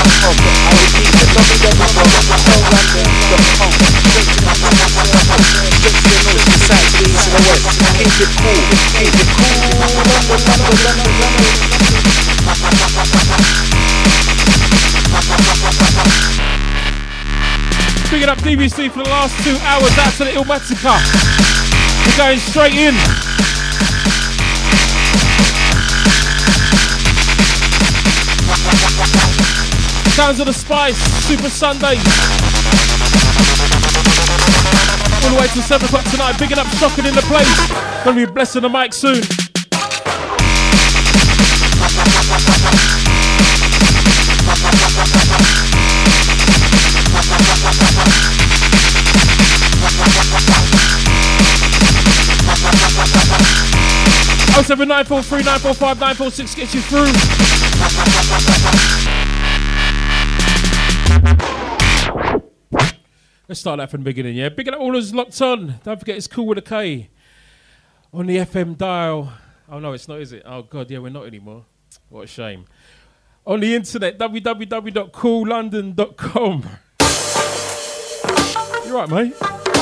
Picking up DVC for the last 2 hours. That's the Ilmatica. We're going straight in. Sounds of the Spice, Super Sunday. All the way till 7 o'clock tonight. Bigging up Shocking in the place. Gonna be blessing the mic soon. Oh, 7943 945 946 gets you through. Let's start that from the beginning, yeah? Big up all those locked on. Don't forget it's Cool with a K on the FM dial. Oh no, it's not, is it? Oh God, yeah, we're not anymore. What a shame. On the internet, www.coollondon.com. You right, mate?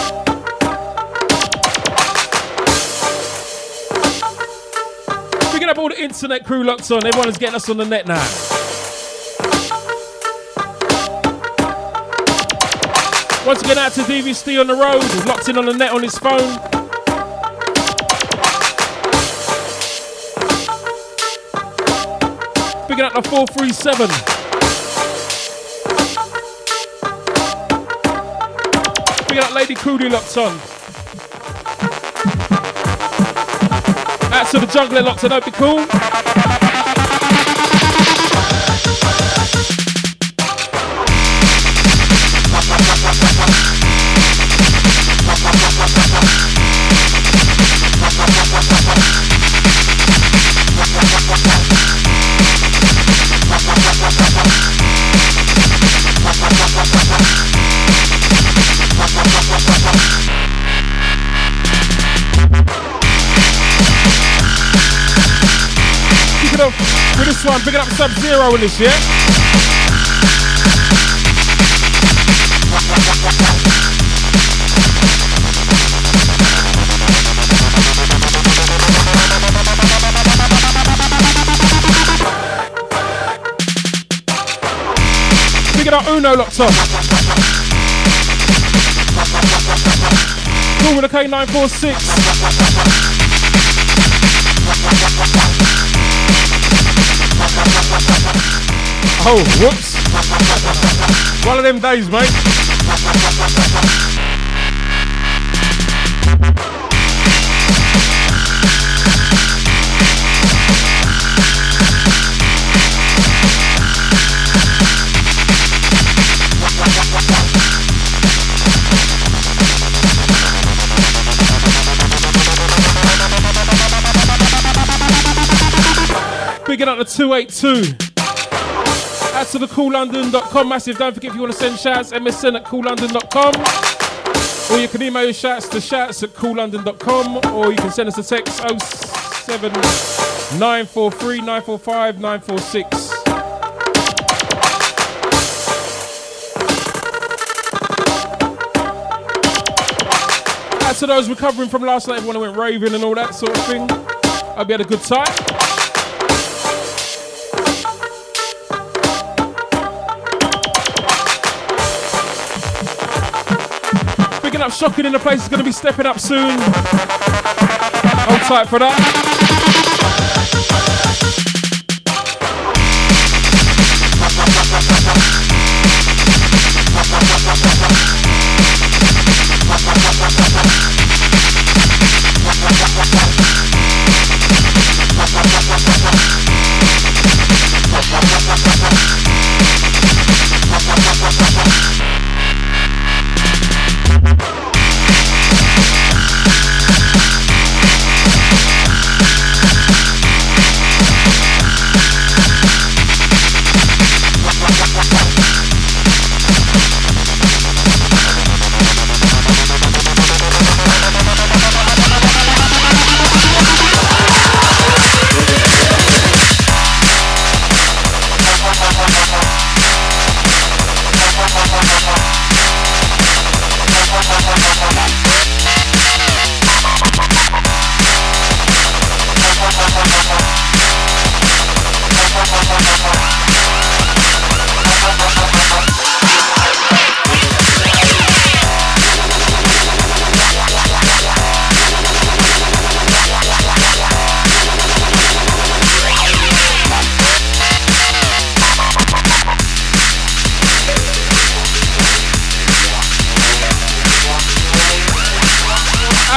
Picking up all the internet crew locked on. Everyone is getting us on the net now. Once again, out to DVC on the road. He's locked in on the net on his phone. Picking up the 437. Picking up Lady Crudy locked on. Out to the Jungler locked on. Hope you're cool. With this one, picking up Sub-Zero in this, yeah? Picking up Uno locked on. Cool with a K946. Oh, whoops. One of them days, mate. Bigging up the 282. Out to the coollondon.com massive. Don't forget if you want to send shouts, MSN at coollondon.com. Or you can email your shouts to shouts@coollondon.com. Or you can send us a text 07 943 945 946. Out to those recovering from last night, everyone who went raving and all that sort of thing. Hope you had a good time. Up Shocking in the place is going to be stepping up soon. Hold tight for that.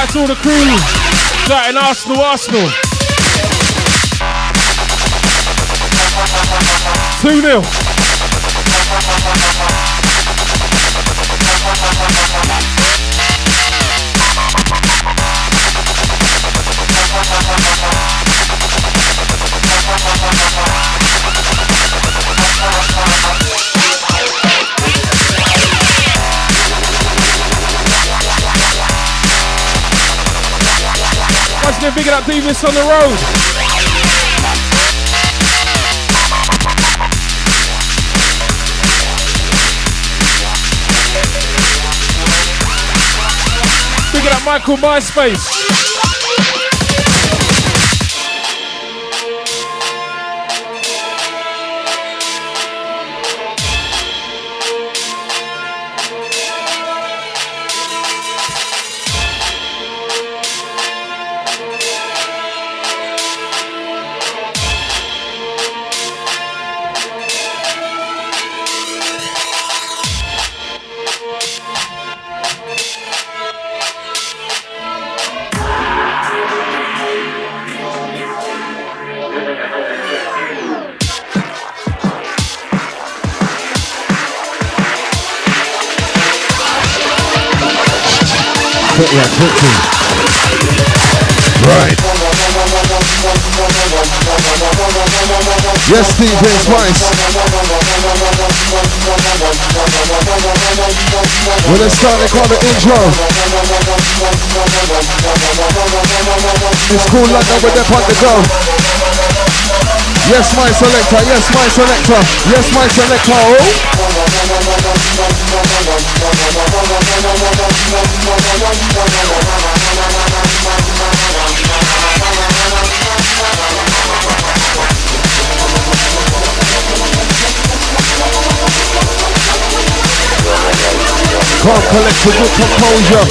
out to all the crew. Shout in Arsenal, Arsenal. 2-0. Once again, big it up Davis on the road. Big it up Michael MySpace. Right. Yes, DJ Spice. When it's starting, call the intro. It's cool London with them on the go. Yes, my selector. Yes, my selector. Yes, my selector. Can't collect a good composure.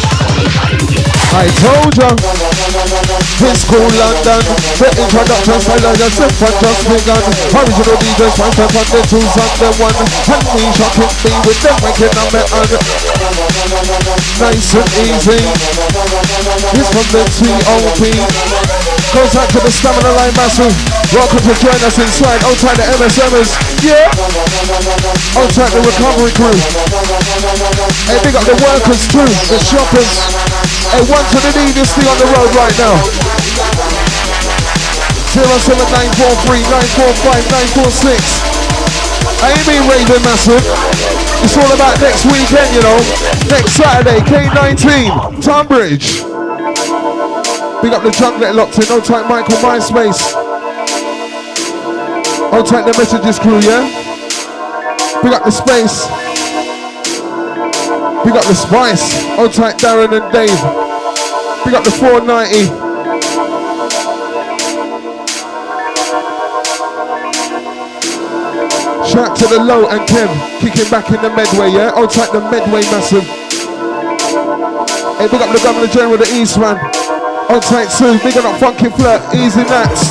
I told ya, this cool London. The introduction style I just said just begun. Original DJs, one step on the twos and the one. And me shocking me with them making a metal. Nice and easy. This from the TOP. Goes out to the Stamina Line Massive. Welcome to join us inside. Outside the MSMers. Yeah. Outside the recovery crew. Hey, big up the workers too. The shoppers. Hey, one to the neediest thing on the road right now. 07943 945 946. I ain't been raving massive. It's all about next weekend, you know. Next Saturday, K19, Tunbridge. Big up the Junklet locked in. Old tight Michael MySpace. Old tight the Messages crew, yeah? Big up the Space. Big up the Spice. Old tight Darren and Dave. Big up the 490. Shout out to the Low and Kim. Kicking back in the Medway, yeah? Old tight the Medway massive. Hey, big up the Governor General, the Eastman. Old tight Sue. Big up Funky Flirt. Easy Nats.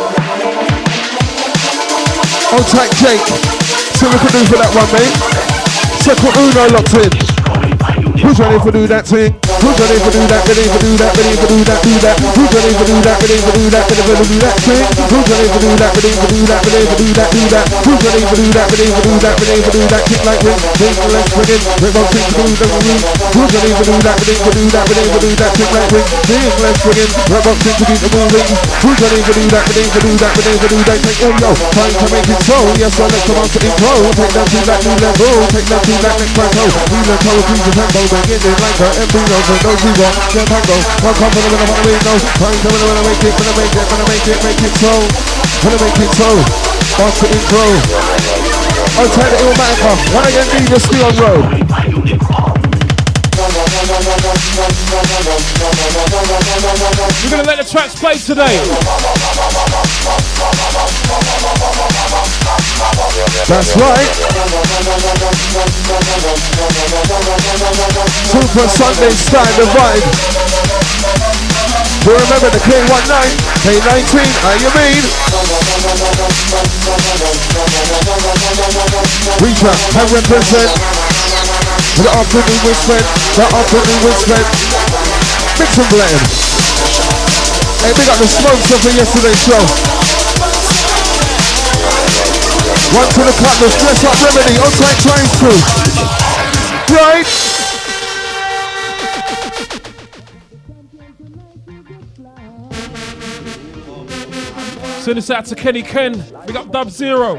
Old tight Jake. See what we can do for that one, mate. Second Uno locked in. Who's ready for do that thing? Who's ready for do that? Ready for do that? Ready for do that? Do that? Who's ready for do that? Ready for do that? Ready for do that thing? Who's ready for do that? Ready for do that? Ready for do that? Do that? Who's ready for do that? Ready for do that? Ready for do that? Kick like ring, ring, let's bring it. Ring on, kick to the room. Who's ready for do that? Ready for do that? Ready for do that? Kick like ring, ring, let's bring it. Ring on, kick to the moving. Who's ready for do that? Ready for do that? Ready for do that? Take yo, time to make it so. Yes, I let's come on to intro. Take that to that new level. Take that to that next plateau. We the tower, please the tempo. Beginning like the embryo. For those who want the tango. One confident when I want to know. Time to when I make it, when I make it, when I make it, make it so. When I make it so. Pass the intro. I'll tell you it will matter. When I get DJ still on road. We're gonna let the tracks play today. That's right. Super Sunday style the vibe. You remember the K19, K19, how you mean? Reach out and represent the afternoon with spent, the afternoon with spent. Mix and blend. Hey, big up the smoke stuff for yesterday's show. One to the Cutlass, dress up remedy, on tight trains too. Right? Send this out to Kenny Ken. Big up Dub Zero.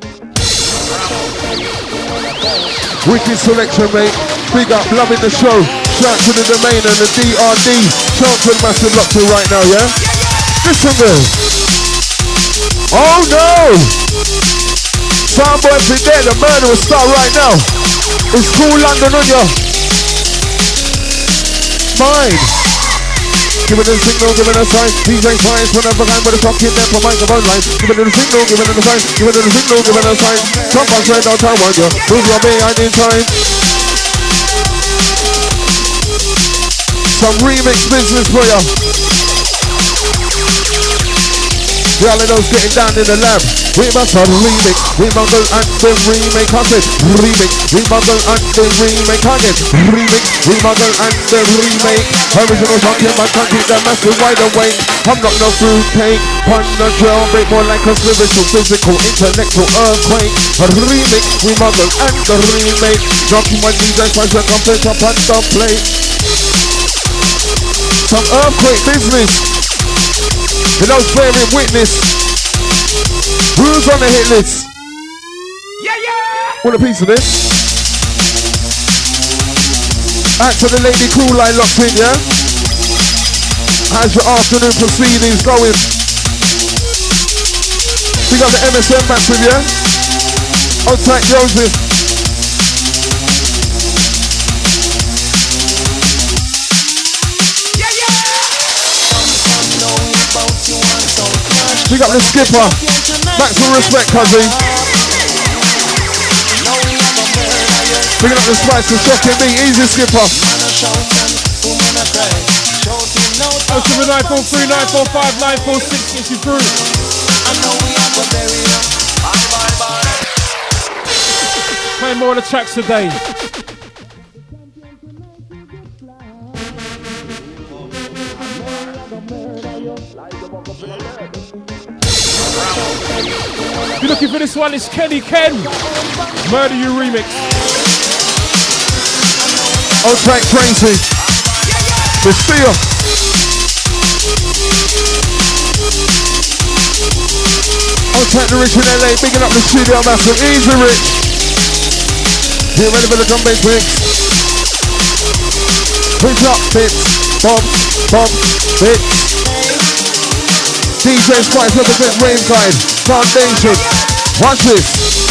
Wicked selection, mate. Big up, loving the show. Shout to the domain and the DRD. Shout to the massive lock to right now, yeah? Listen, girl. Oh no! Soundboy be there, the murderer star right now. It's Cool London on ya. Fine. Give it a signal, give it a sign. DJ Price, whenever I'm with a clock in there for microphone line. Give it a signal, give it a sign. Give it a signal, give it a sign. Jump on straight out, I want you. Move your behind in time. Some remix business for ya. The Alino's getting down in the lab. We must have remix. We muggle and the remake content. Remix. We muggle and the remake content. Remix. We muggle and the remake. Original talking about country that massive wide awake. I'm not no fruitcake. Pun the jailbreak more like a spiritual, physical, intellectual earthquake. A remix. We muggle and the remake. Dropping my DJ price and complete up on the plate. Some earthquake business. You know, bearing witness. Who's on the hit list? Yeah, yeah. Want a piece of this? Out to the lady Cool Line locked in, yeah? How's your afternoon proceedings going? We got the MSN massive, yeah? On tight Joseph. We got the skipper. Maximum respect, cousin. Picking up the spice for shocking me. Easy skipper. 07943 945 946 gets you through. Play more of the tracks today. If you're looking for this one, it's Kenny Ken. Murder You remix. On track Tracy. The Steel. On track the Rich in LA. Bigging up the studio massive. Easy Rich. Get ready for the drum bass mix. Push up, bits. Bob, bits. DJ Spice represents Rave Guide Foundation. Watch this.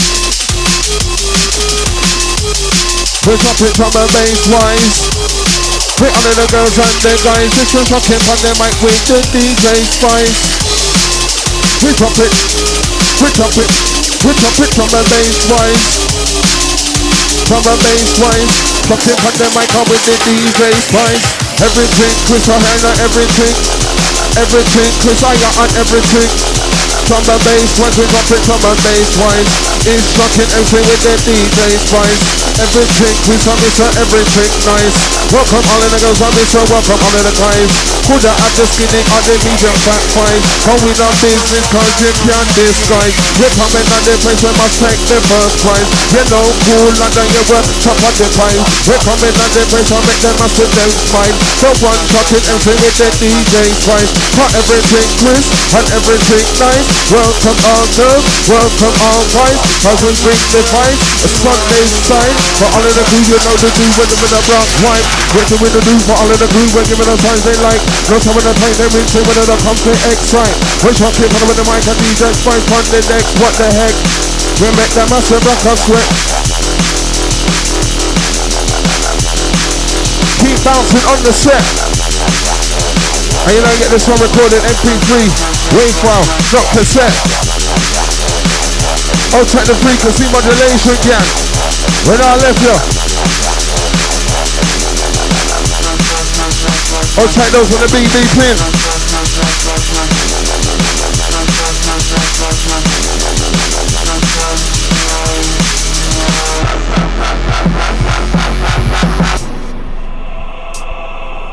Push up it from a bass wise. We're under the girls and the guys. This was rocking on the mic with the DJ Spice. We drop it from a bass wise. From a bass wise. Rocking on the mic with the DJ Spice. Everything, Chris O'Hara, everything. Everything, Chris I got on everything. From the bass wise, we drop it from a bass wise. It's rocking everything with the DJ Spice. Everything, Chris on Mr. Everything nice. Welcome all of the girls on Mr. Welcome all of the guys. Coulda at the skinny or the medium fat fight. Going on business cause you can't disguise. You're coming on the place we must take the first prize. You know Cool London, you work top of the prize. We're coming on the place we make them massive them smile. So one shot it everything with the DJ Spice. For everything Chris and everything nice. Welcome all girls, welcome all guys. Cause we bring the fight, a Sunday side. For all of the crew, you know the do when them in a brown white. What do we do for all of the crew, we're giving us signs they like. No time when they play, they rinse it when they come to excite. We're shocking on the mic and DJ Spice on the decks, what the heck. We make them massive rock and sweat. Keep bouncing on the set. And you know, get this one recorded MP3, wave file, not cassette. I'll check the frequency modulation, yeah. When I left you. I'll check those on the BB pin.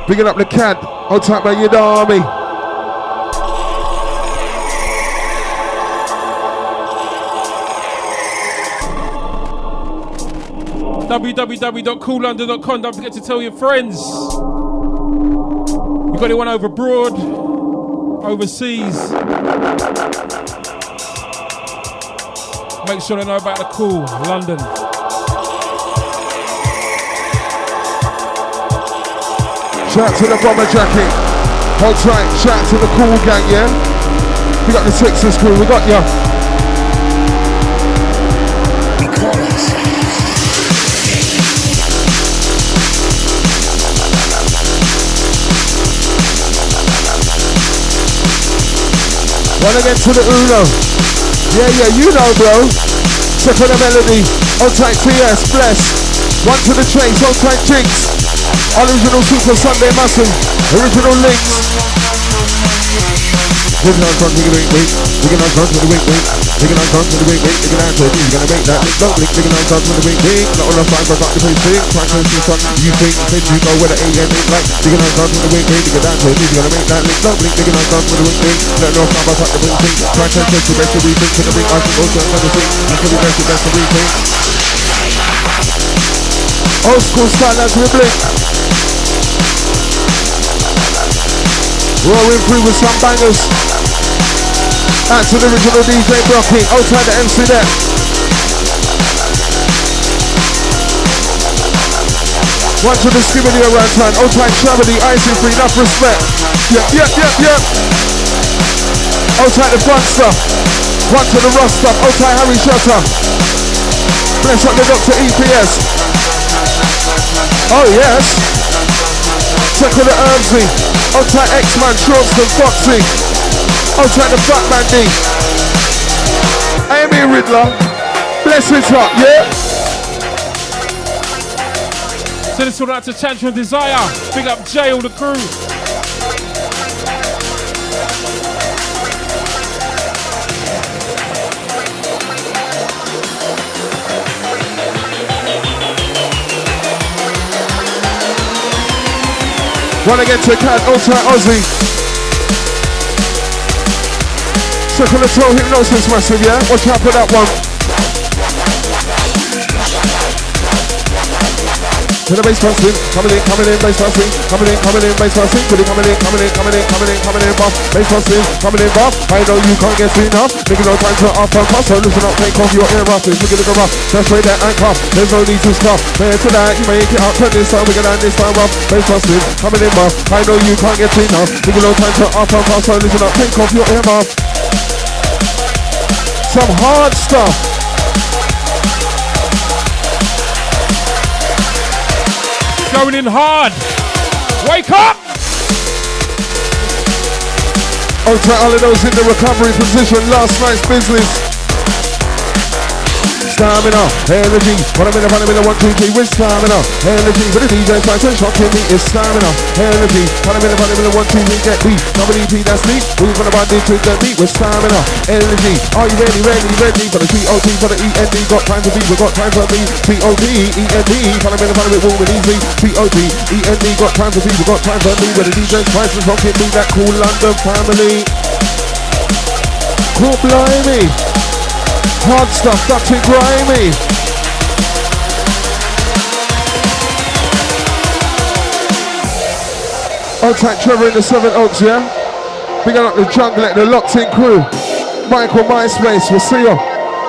Bigging up the CAD. Hold tight, man, you're the army. www.coollondon.com. Don't forget to tell your friends. You got anyone over abroad, overseas? Make sure they know about the Cool London. Shout out to the bomber jacket. Hold tight. Shout out to the Cool gang, yeah? We got the Sixers crew. We got ya. One again to the Uno. Yeah, you know, bro. Step on the melody. Hold tight, TS, bless. One to the Chase, hold tight, Jinx. Original Super Sunday Massive. Original Links. Digging on front, digging on front with the wink. Digging on front with the wink. Digging on front, you're gonna make that link. Don't blink, digging on front with the wink. Not on the fine, but got the place thing. Try to see something you think. Then you go where the AM is like. Digging on front with the wink. Digging down to it, you're gonna make that link. Don't blink, digging on front with the wink. Let no fine, but got the place thing. Try to take the best of everything. To the ring, I can go to another thing. I can be best of everything. Old school style as we blink. Roaring through with some bangers. Out to the original DJ Brocky. Outside the MC there. One to the skibbity around town. Outside Chavity. Icing free. Enough respect. Yep. Outside the front stuff. One to the rough stuff. Outside Harry Shutter. Bless up the Dr. EPS. Oh yes. Check for the Herbsy. Outside X-Man. Shortston Foxy. Outside the Fat Man D. Amy Riddler. Bless it up, yeah? So this one out to Tantrum Desire. Big up Jay, all the crew. Wanna get to a cat, outside Aussie. Circle the toe, hypnosis massive, yeah? Watch out for that one. To the bass passing, coming in, bass passing, coming in, bass passing, coming in, buff, bass passing, coming in, buff. I know you can't get enough. Nigga, no time to up and pass, so listen up, take off your ear muffins. Look at the rough, that's right there and cuff. There's no need to stop. Fair to that, you make it up, turn this time, we're gonna this time rough. Bass passing, coming in, buff. I know you can't get enough. Nigga, no time to up and pass, so listen up, take off your ear muff. Some hard stuff. Going in hard. Wake up! Oh, to all of those in the recovery position, last night's business. Stamina, energy. What I'm in a 1, 2, 3 with stamina, energy. But the DJ tries to shocking me is stamina, energy. What I'm in a 1, 2, 3 get beat. Double EP, that's me. We're gonna band into the beat with stamina, energy. Are you ready for the COT, for the END? Got time to be, we got time for me. COT, END. What I'm in a warm and easy. COT, END. Got time for me, we got time for me. Where the DJ tries to shocking me, that Cool London family. Cool blimey. Hard stuff, dirty grimy. Old tight Trevor in the 7 Oaks, yeah? Big up the jungle, the locked in crew. Michael MySpace, we'll see you.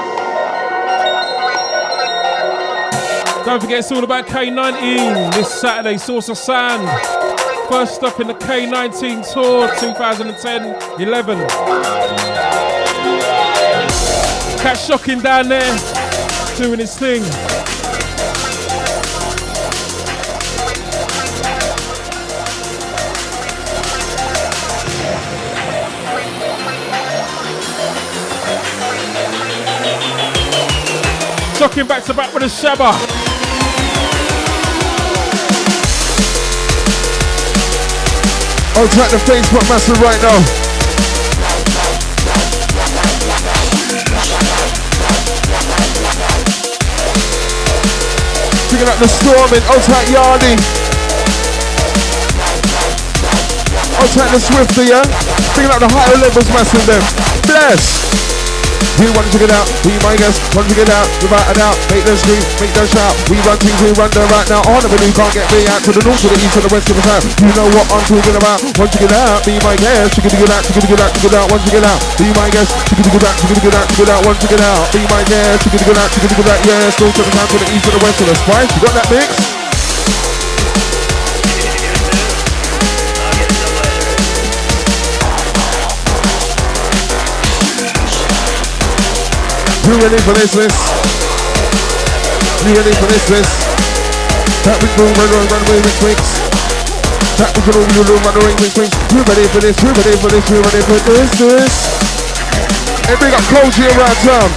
Don't forget it's all about K19 this Saturday, Source of Sand. First stop in the K19 Tour 2010-11. Cat Shocking down there, doing his thing. Shocking back to back with a Shabba. I'll track the Facebook massive right now. Picking up the storming, outside Yardy. I'll take the Swifty, yeah? Thinking out the higher levels, massive them. Bless! We want to get out, be my guest, want to get out, without a doubt, make them scream, make them shout. We run things, we run them right now. On the you can't get me out to the north, to the east, to the west, to the south. You know what I'm talking about. Want to get out, be my guest, you can get out, you can get out, you can get out, want to get out, be my guest, you can get out, you can get out, you can get out, want to get out, be my guest, you can get out, you can get out, yes, north to the south, to the east, to the west, to the spice. You got that mix? You ready for this, miss? You ready for this, miss? That we go, run away with twix. That we go, run away with twix. You ready for this? You ready for this? You ready for this? Hey, big up Koji around town.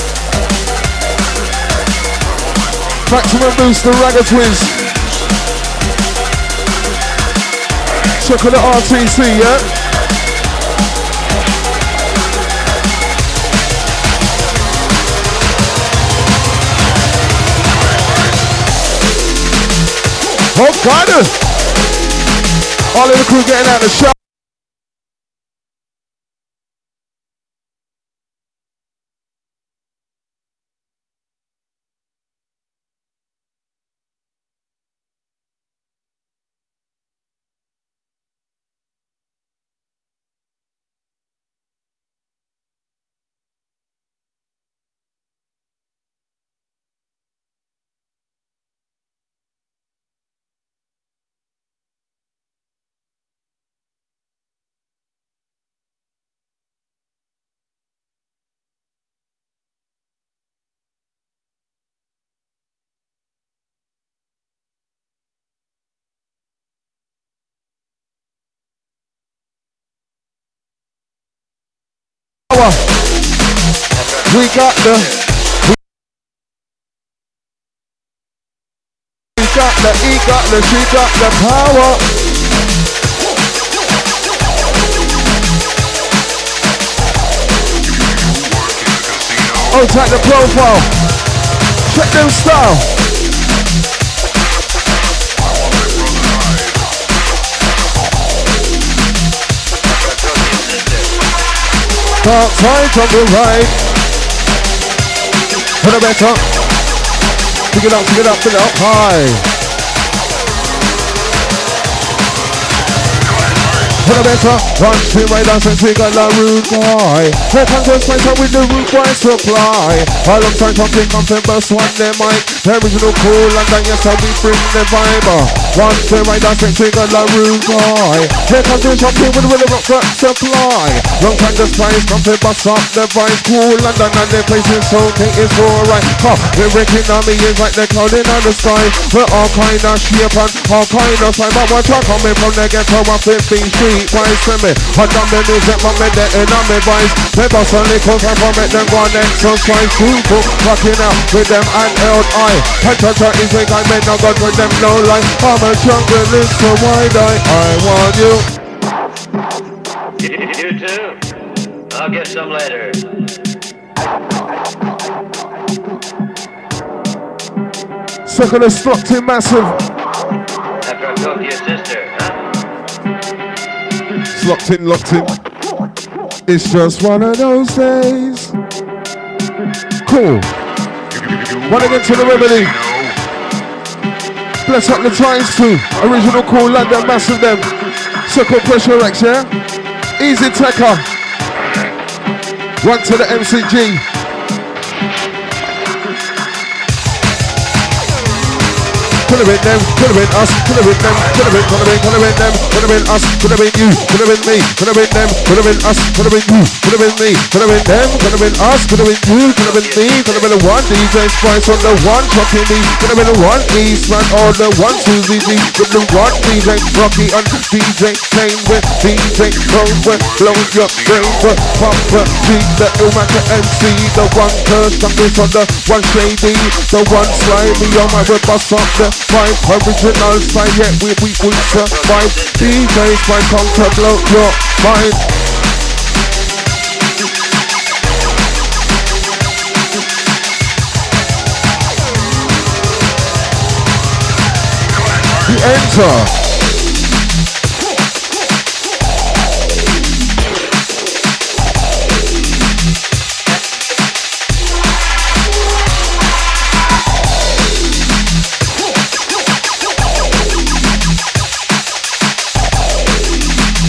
Maximum boost, the Ragga Twins. Check on the RTC, yeah? Oh, God! All of the crew getting out of the shop. We got the he got the, she got the power. Oh, check the profile. Check them style. Dark side on the right. Put it better. Pick it up, pick it up, pick it up high. Put it better. One, two, right down, since we got the root boy. Here comes the spice up with the root boy supply. Alongside something comfort, burst one their mic. The original cool and then yes, how we bring the vibe. One, two, right down, since we got the root boy. Here comes the something with the rock supply. Long time the spice, comfort, bust up the vibe. Cool and then the place is so okay, it's alright. We're wrecking on me, it's like the cloud in the sky. We're all kind of shape and all kind of time. But what's coming from the ghetto of 15th Street? Wise to me, I done the news that my men that in on me vice. They bust a little time for me, then go on exercise. People rocking out with them handheld eye. Hunter is like I may not got with them no lie. I'm a jungle, it's so wide I want you. You too? I'll get some later. Second is Stockton massive. After I talk to your sister, huh? Locked in, locked in. It's just one of those days. Cool. One again to the remedy. Bless up the times too. Original cool London, massive them. Circle Pressure X, yeah? Easy Tecker. One to the MCG. Could have been them, could have been us, could have been them, could have been them, could have been us, could have been you, could have been me, could have been them, could have been us, could have been you, could have been me, could have been them, could have been us, could have been you, could have been me, could have been the one DJ Spice on the one Chucky me, could have been the one Eastman or the one Susie G, with the one DJ Rocky and DJ Kane with DJ Rover, blow your brain with Papa G, the Ilmac MC, the one Curse, on the one Shady, the one Slimy on my whip, bust up the vibe, original style, yeah, we survive. DJ's my tongue to blow your mind. We enter.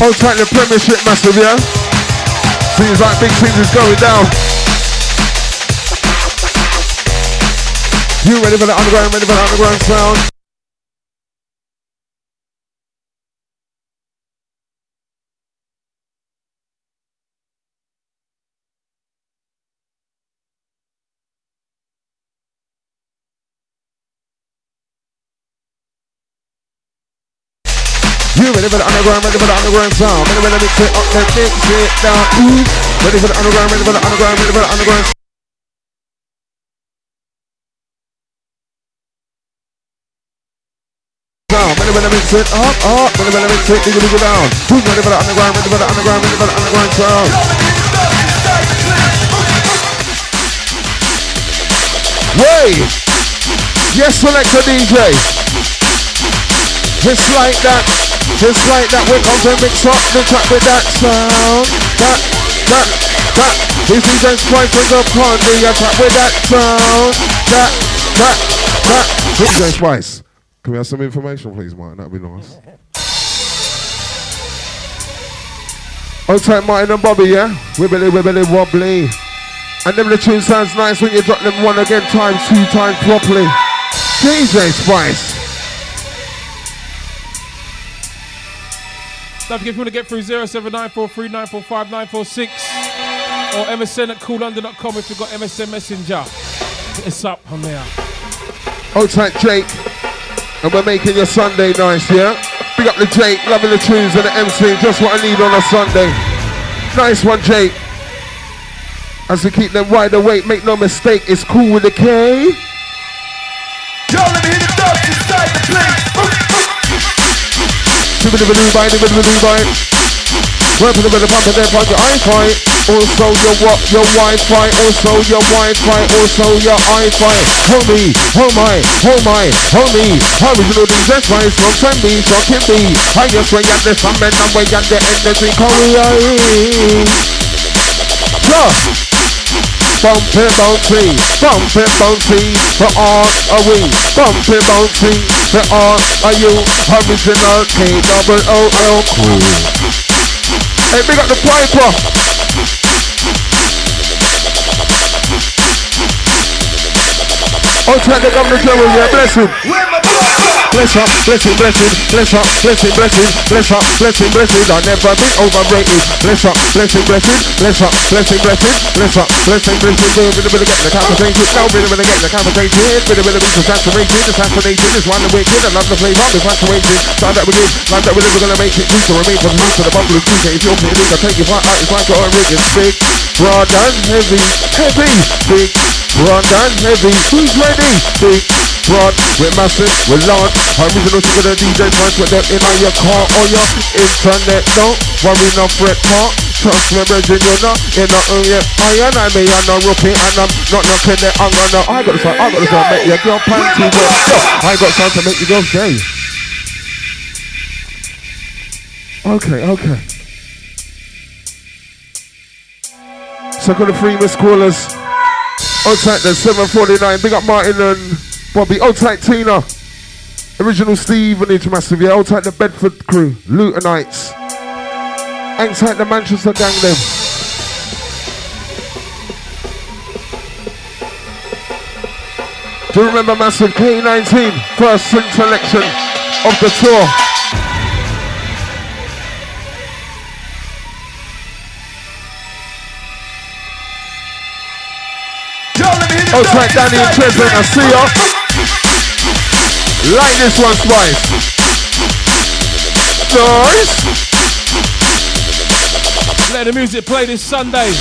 Hold tight the Premiership massive, yeah? Seems like big things is going down. You ready for the underground, ready for the underground sound? You ready for the underground, ready for the underground sound? Ready for the mix it up, then mix it down. Ooh. Ready for the underground, ready for the underground, ready for the underground sound. Ready for the mix it up, ready for the mix it, digga down. Who's ready for the underground, ready for the underground, ready for the underground sound? Wait! Yes, selector DJ. Just like that. Just like that, we're going to mix up the track with that sound. That. This is just Spice with the party attack with that sound. That. DJ Spice, can we have some information, please, Martin? That'd be nice. Hold tight, Martin and Bobby, yeah? Wibbly, wibbly, wobbly. And then the tune sounds nice when you drop them one again, times, 2 times properly. DJ Spice. Don't forget if you want to get through 07943945946 or msn@coollondon.com if you've got MSN Messenger. Hit us up on there. Hold tight, Jake. And we're making your Sunday nice, yeah? Big up the Jake, loving the tunes and the MC. Just what I need on a Sunday. Nice one, Jake. As we keep them wide awake, make no mistake, it's cool with a K. Yo, let me hit the dogs inside the place. Work with the pump and then pump your Wi-Fi. Also your what? Your Wi-Fi. Also your Wi-Fi. Also your Wi-Fi. Homie, homie. Original DJ Spice from Trendy, shocking me. Highest way at the summit and way at the energy. Korea. Bumpy, bouncy, for all are we. Bumpy, bouncy, for all are you. Original K-double-O-L crew. Hey, big up the piper. Oh, try the Governor General, yeah, bless him. Bless up, blessing. I've never been overrated. Bless up, blessing. We're gonna get the conversation. Now we're gonna get the conversation. We're gonna be assassinated. It's one the wicked. I love the flavor. We're fluctuating. Time that we give. Time that we're gonna make it. We can remain from the roots of the bubble of truth. If you're pitting, I'll take you far out. It's like a rigging. Big, broad and heavy. Big, broad and heavy. Who's ready? Big, broad, we're massive, we're large. Original to the DJ Spice with them in your car or your internet. Don't worry, no fret part. Trust me, brethren, you're not in the yet. I am a rookie and I'm not knocking it. I got the sound, make your girl panty wet. I got sound to make you go gay. Okay. Second of 3 missed callers. Old tight then 749. Big up Martin and Bobby. Old tight Tina. Original Steve and H Massive. Yeah, old tight the Bedford crew. Lutonites. Hang tight the Manchester gang them. Do you remember Massive K19? First swing selection of the tour. Oh, tight Danny and Chesney, I see ya. Like this one, Spice. Nice. Let the music play this Sunday.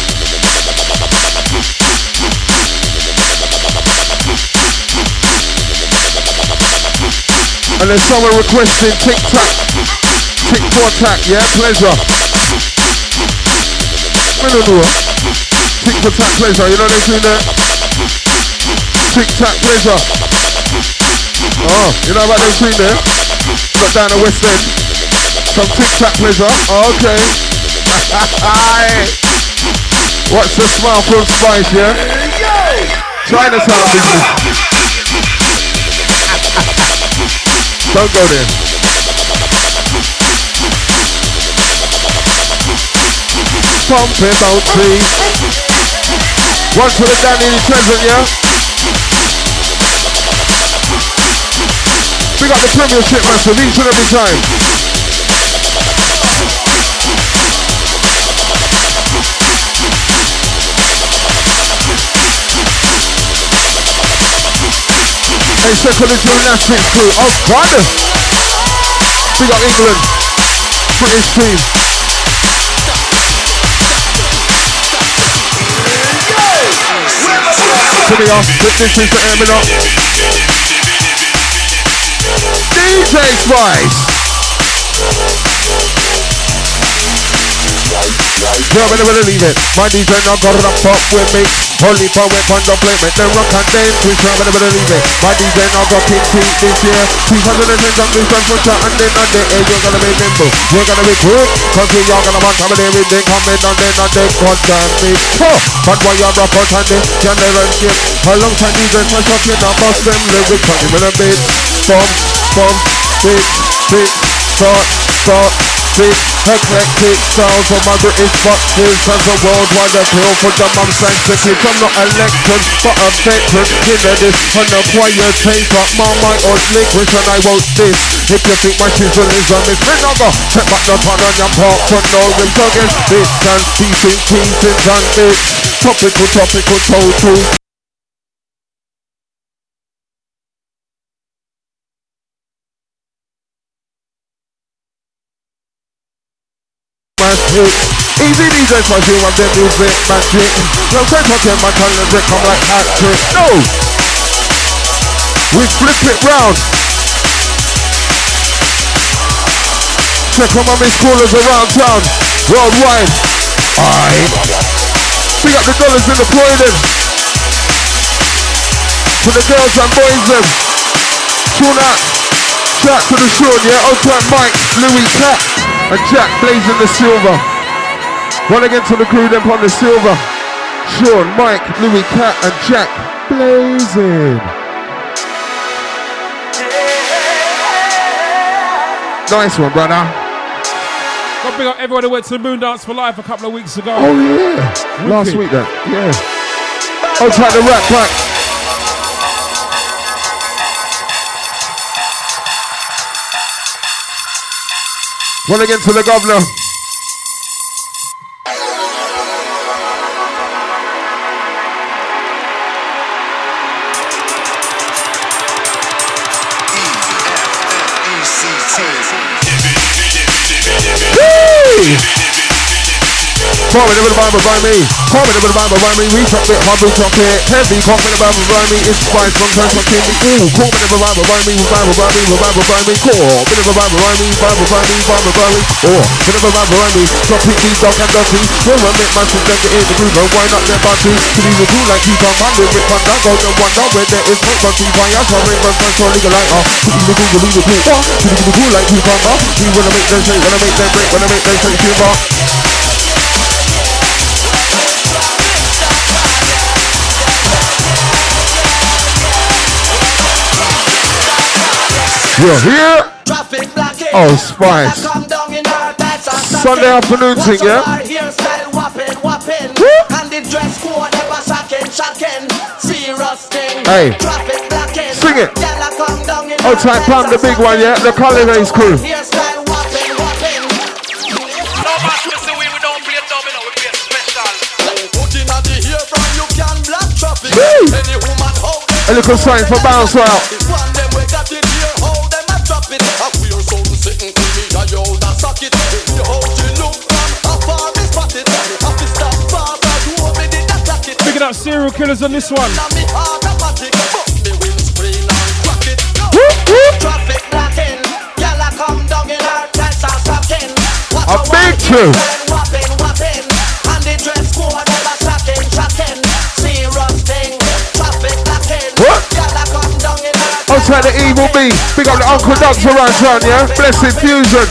And there's someone requesting tic-tac. Tic-for-tac, yeah, pleasure. Tic-for-tac, pleasure, you know what I'm there? Tic-tac, pleasure. Oh, you know about them three there? Got down the West End. Some tic-tac, pleasure. Oh, okay. What's the smile from Spice, yeah? Chinatown business. Don't go there. pump it out, please. One to the Danny present, yeah? We got the Premiership massive each and every time. Hey, second the gymnastics crew. Oh, God! We got England. British team. Put me off. This is the airman up. DJ Spice. Yo, I never leave it. My DJ now got it up with me. Only for we contemplate, make them rock and dance. We try, but I never leave it. My DJ now got King Pete this year. 2010 something from shot and then on the air. You're gonna be nimble. You're gonna be quick. Cause we are gonna want some of everything coming on then on the goddamn it. But why you're rock out and then you're never skip. Alongside DJ my shot, you know, bust them lyrics. Funny with a bit. Bump, bit, start. Big eclectic sounds of my British boxes as a worldwide appeal for the mum sanctity. I'm not elected, but a veteran. You know this on a quiet tape, but my old liquid and I won't this. If you think my chisel is a misnomer, check back the pan on your park for no rims against bits and pieces and bits. Topical, total. Easy DJs my dream of them music magic. No sense talking my calendar come like hat-trick. No! We flip it round. Check on my miss callers around town. Worldwide. Aye. We got the dollars in the poison. For the girls and boys them. Tune out. Shout to the Sean, yeah? Outside Mike, Louis Cat. And Jack blazing the silver. One again to the crew, them on the silver. Sean, Mike, Louis Cat, and Jack blazing. Nice one, brother. Got to big up everyone who went to the Moon Dance for Life a couple of weeks ago. Oh yeah, last week then. Yeah. I'll try the rap back. One again to the governor. Call me the Bible by me. Call me the Bible by me. We chop it, hobby chop it. Heavy, call me the Bible by me. It's spice from time to king. Ooh, call me the Bible by me. Bible by me. Bible by me. Call me the Bible by me. Bible by me. Bible by me. Oh, me the Bible by me. Drop it, deep, dark and dirty. We'll run it, massive, then get in the groove. And wind up their body. To be the cool like keep on banding. Rip on that go, then wonder where there is no but keep on. Yeah, so ring, but first one, legal like, to be the cool, believe the cool. To be the cool like keep on, we wanna make them shake, wanna make them break, wanna make them shake, keep on. You're here? Oh, Spice. Sunday afternoon thing, yeah? Hey, sing it. Outside Pam, the big one, yeah? The Collivays crew. A little sign for bounce out. Picking up serial killers on this one. A big truth. Outside the evil B, big up the Uncle Dogs around town, yeah? Blessed Fusion.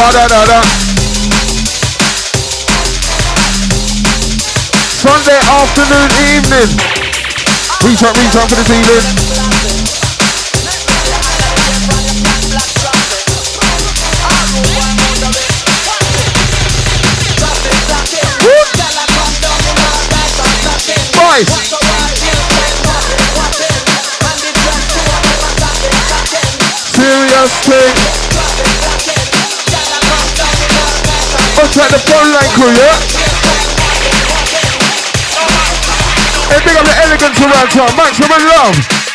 Da-da-da-da. Sunday afternoon, evening. Reach up for the ceiling. Boys. Serious thing. Let's take the phone line crew, yeah? Hey, big up the elegance around town, maximum love.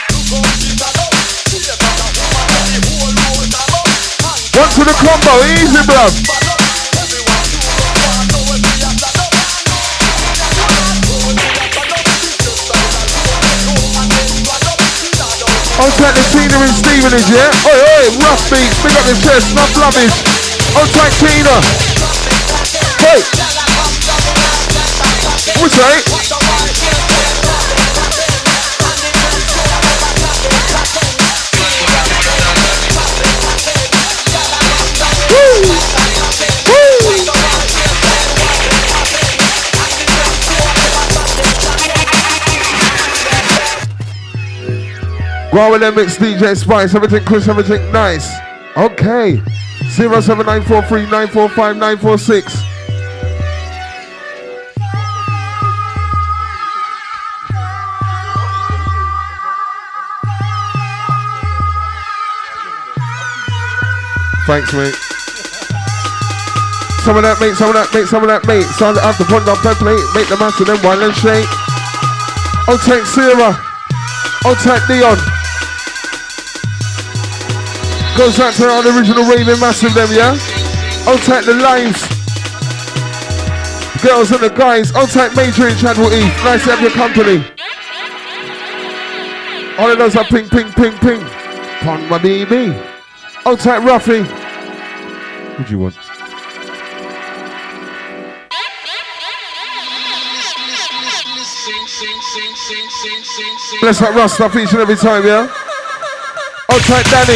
One to the combo, easy bruv. I'll take the Tina and Stevenage, yeah? Oi, oi, rough beats, big up the chest, not blubbish. I'll take Tina. Hey! What's that? Raw with them mix DJ Spice, everything Chris, everything nice. Okay. 07943 945 946. Thanks, mate. Some of that, mate, some of that, mate, some of that, mate. Sound it after put up that plate, make the master then while and shake. I'll take Sarah. I'll take Dion. Goes back to our original raving massive them, yeah? I'll take the lives. Girls and the guys. I'll take Major and Chadwell E. Nice to have your company. All of those are ping, ping, ping, ping. Pon my baby. I'll take Ruffy. What do you want? Bless that Russ stuff each and every time, yeah? I'll take Danny.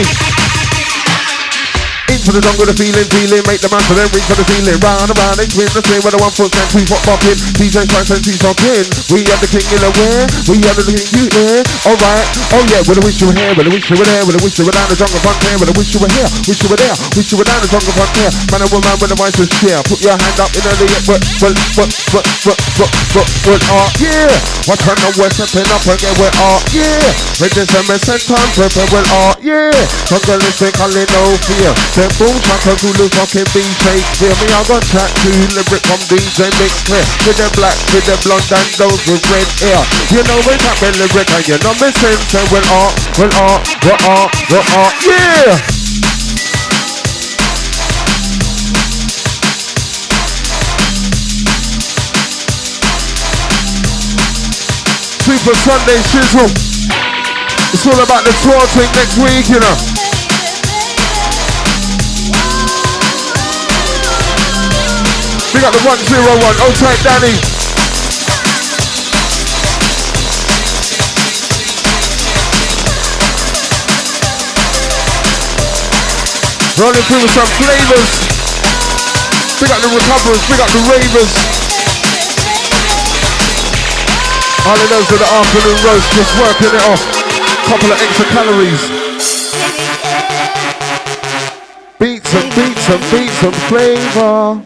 Into the jungle, the feeling, make the man for them reach for the ceiling. Round and round, it's with the same with the 1 foot and 2 foot bopping. DJ Spice and T talking. We have the king in the where, we have the king you there. Alright, oh yeah, well I wish you were here, well I wish you were there, well I wish you were down the jungle front here, well I wish you were here, wish you were there, wish you were down the jungle front here. Man and woman with the voice to share. Put your hand up in the air, what, yeah. Watch on the west, stepping up and get wet, yeah. Ready to mess and time, prepare well, yeah. Jungle is calling no fear. Then boom, shaka Zulu fucking beat Shakespeare. Me I got track to lyric from DJ Mix Clear. With the black, with the blonde and those with red hair. You know we tap the lyric and you know me sing. Say well yeah. Super Sunday shizzle. It's all about the tour thing next week, you know. We got the 101, oh tight Danny. Rolling through with some flavors. We got the recoverers, we got the ravers. All of those are the afternoon roast, just working it off. Couple of extra calories. Beats and beats and beats and flavor.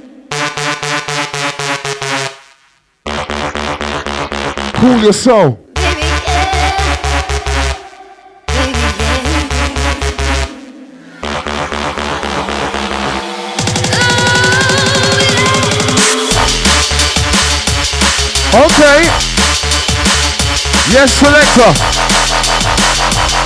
Cool your soul. Okay. Yes, selector.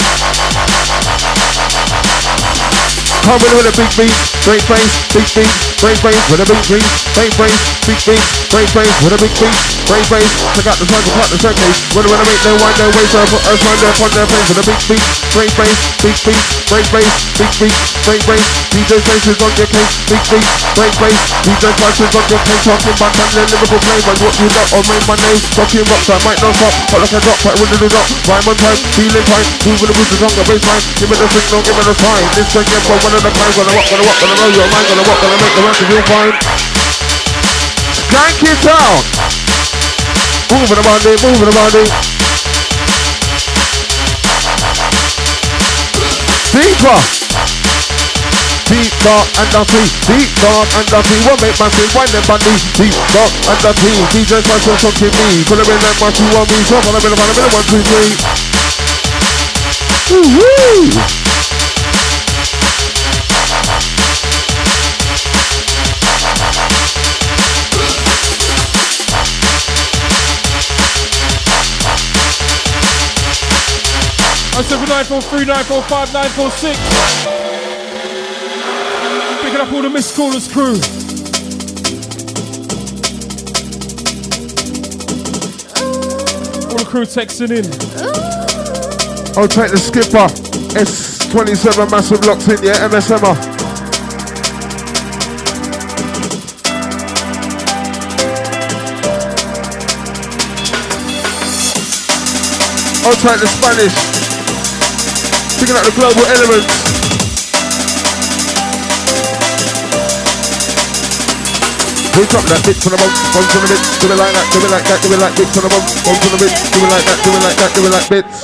Come with a big beat, great bass, big beat. brain brains with a big beat, brain brains, big beats, brain brains with a big beat, brain brains. Check out the time to cut the circus. When I make no wind, no way, so I put us round there upon their face with a big beat, brain brains, big beats, brain brains, big beats, brain brains. DJ faces on your case, big beats, brain brains. DJ faces on your case, talking about and lyrical flame and what you got or made my name. Talking rocks, I might not stop, but like a drop, right with the drop. Rhyme on time, feeling fine, moving the boots on the baseline. Give me the signal, give me the sign. This thing is for one of the times. Gonna walk, gonna know your mind, gonna walk, gonna make the rest of you fine. Skank it out. Moving the body, moving the body. Deeper. Deep, dark, and dirty. Deep, dark, and dirty. What make massive, wind them bunny. Deep, dark, and dirty. DJ Spice talking me. Pull them in that much you want me. So on a bit of 1, 2, 3. Woo-hoo. Oh, 7943 945 946. Picking up all the missed callers crew. All the crew texting in. I'll take the skipper. S27 massive locked in, yeah, MSMR. I'll take the Spanish. Picking up the global elements. We drop that bitch on the bump, bump on the bitch, do it like that, do it like that, do it like bitch on the bump, bump on the bitch, do it like that, do it like that, do it like bitch.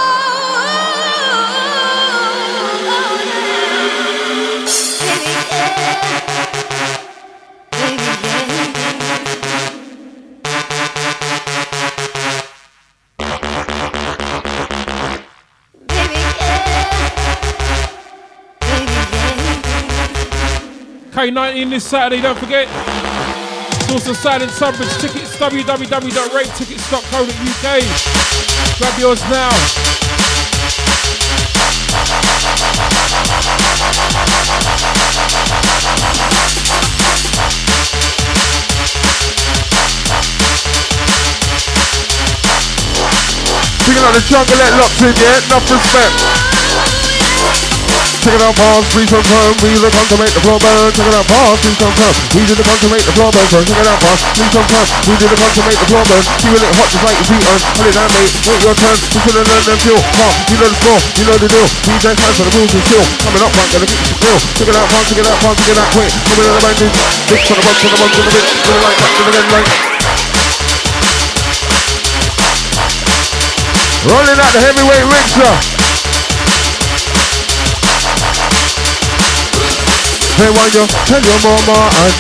K19 this Saturday, don't forget. It's also Silent Subbridge tickets, www.ravetickets.co.uk. Grab yours now. Picking up the Jungle locked in, yeah, enough respect. Check it out, pause, please confirm. We the come to make the floor burn. Check it out, pause, please confirm. We did the come to make the floor burn. Check it out, pause, please confirm. We did the come to make the floor burn. Keep it hot just like your feet on. Hold it down, mate. Wait your turn. You should have learned them feel. Pause, you know the score, you know the deal. DJ time for the rules and still. Coming up, man, gonna get you real. Check it out, pause, check it out, pause, check it out, quick. Coming in the bandage. Big on the bump, on the bump, on the bit. Do it like that, do it again, like. Rolling out the heavyweight rickshaw. Hey, why you tell your mama and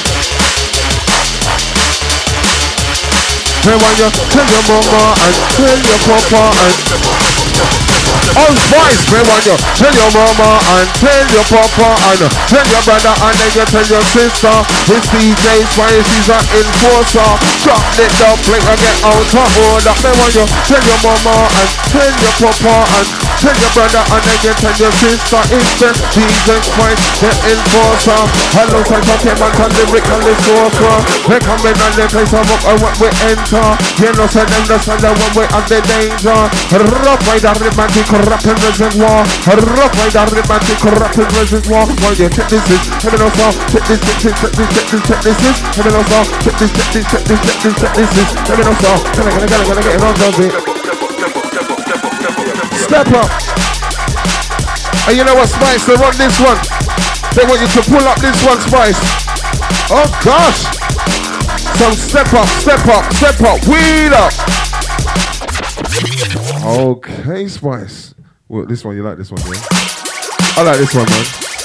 hey, why you tell your mama and tell your papa and all Spice, hey, why you tell your mama and tell your papa and tell your brother and then you tell your sister. It's DJ Spice, he's an enforcer. Drop it down, play and get out of order. Hey, why you tell your mama and tell your papa and tell your brother and then you tell your sister. It's the DJ Spice, the enforcer. Hello, time Pokemon and lyrical sorcerer. They come in and they place a book and what we enter. You know, send them the sun, the one way of the danger. Rough by the romantic corrupting reservoir. Rough by the romantic corrupting reservoir. While you check this is, heaven or soul. Check this, check this, check this, check this, check this is. Heaven or soul. Check this, check this, check this, check this, check this is. Heaven or soul. Gonna get it on, does it? Step up. And you know what, Spice, they want this one. They want you to pull up this one, Spice. Oh gosh. So step up, step up, step up, wheel up. Okay, Spice. Well, this one, you like this one, yeah? I like this one, man.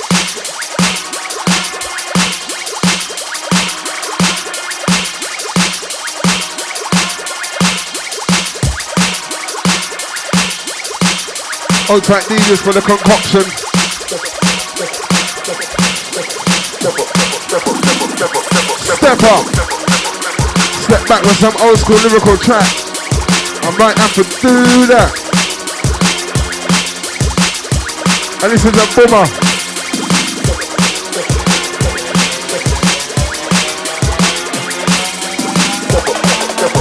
Old track DJs for the concoction. Step up. Step back with some old school lyrical track. I might have to do that. And this is a boomer.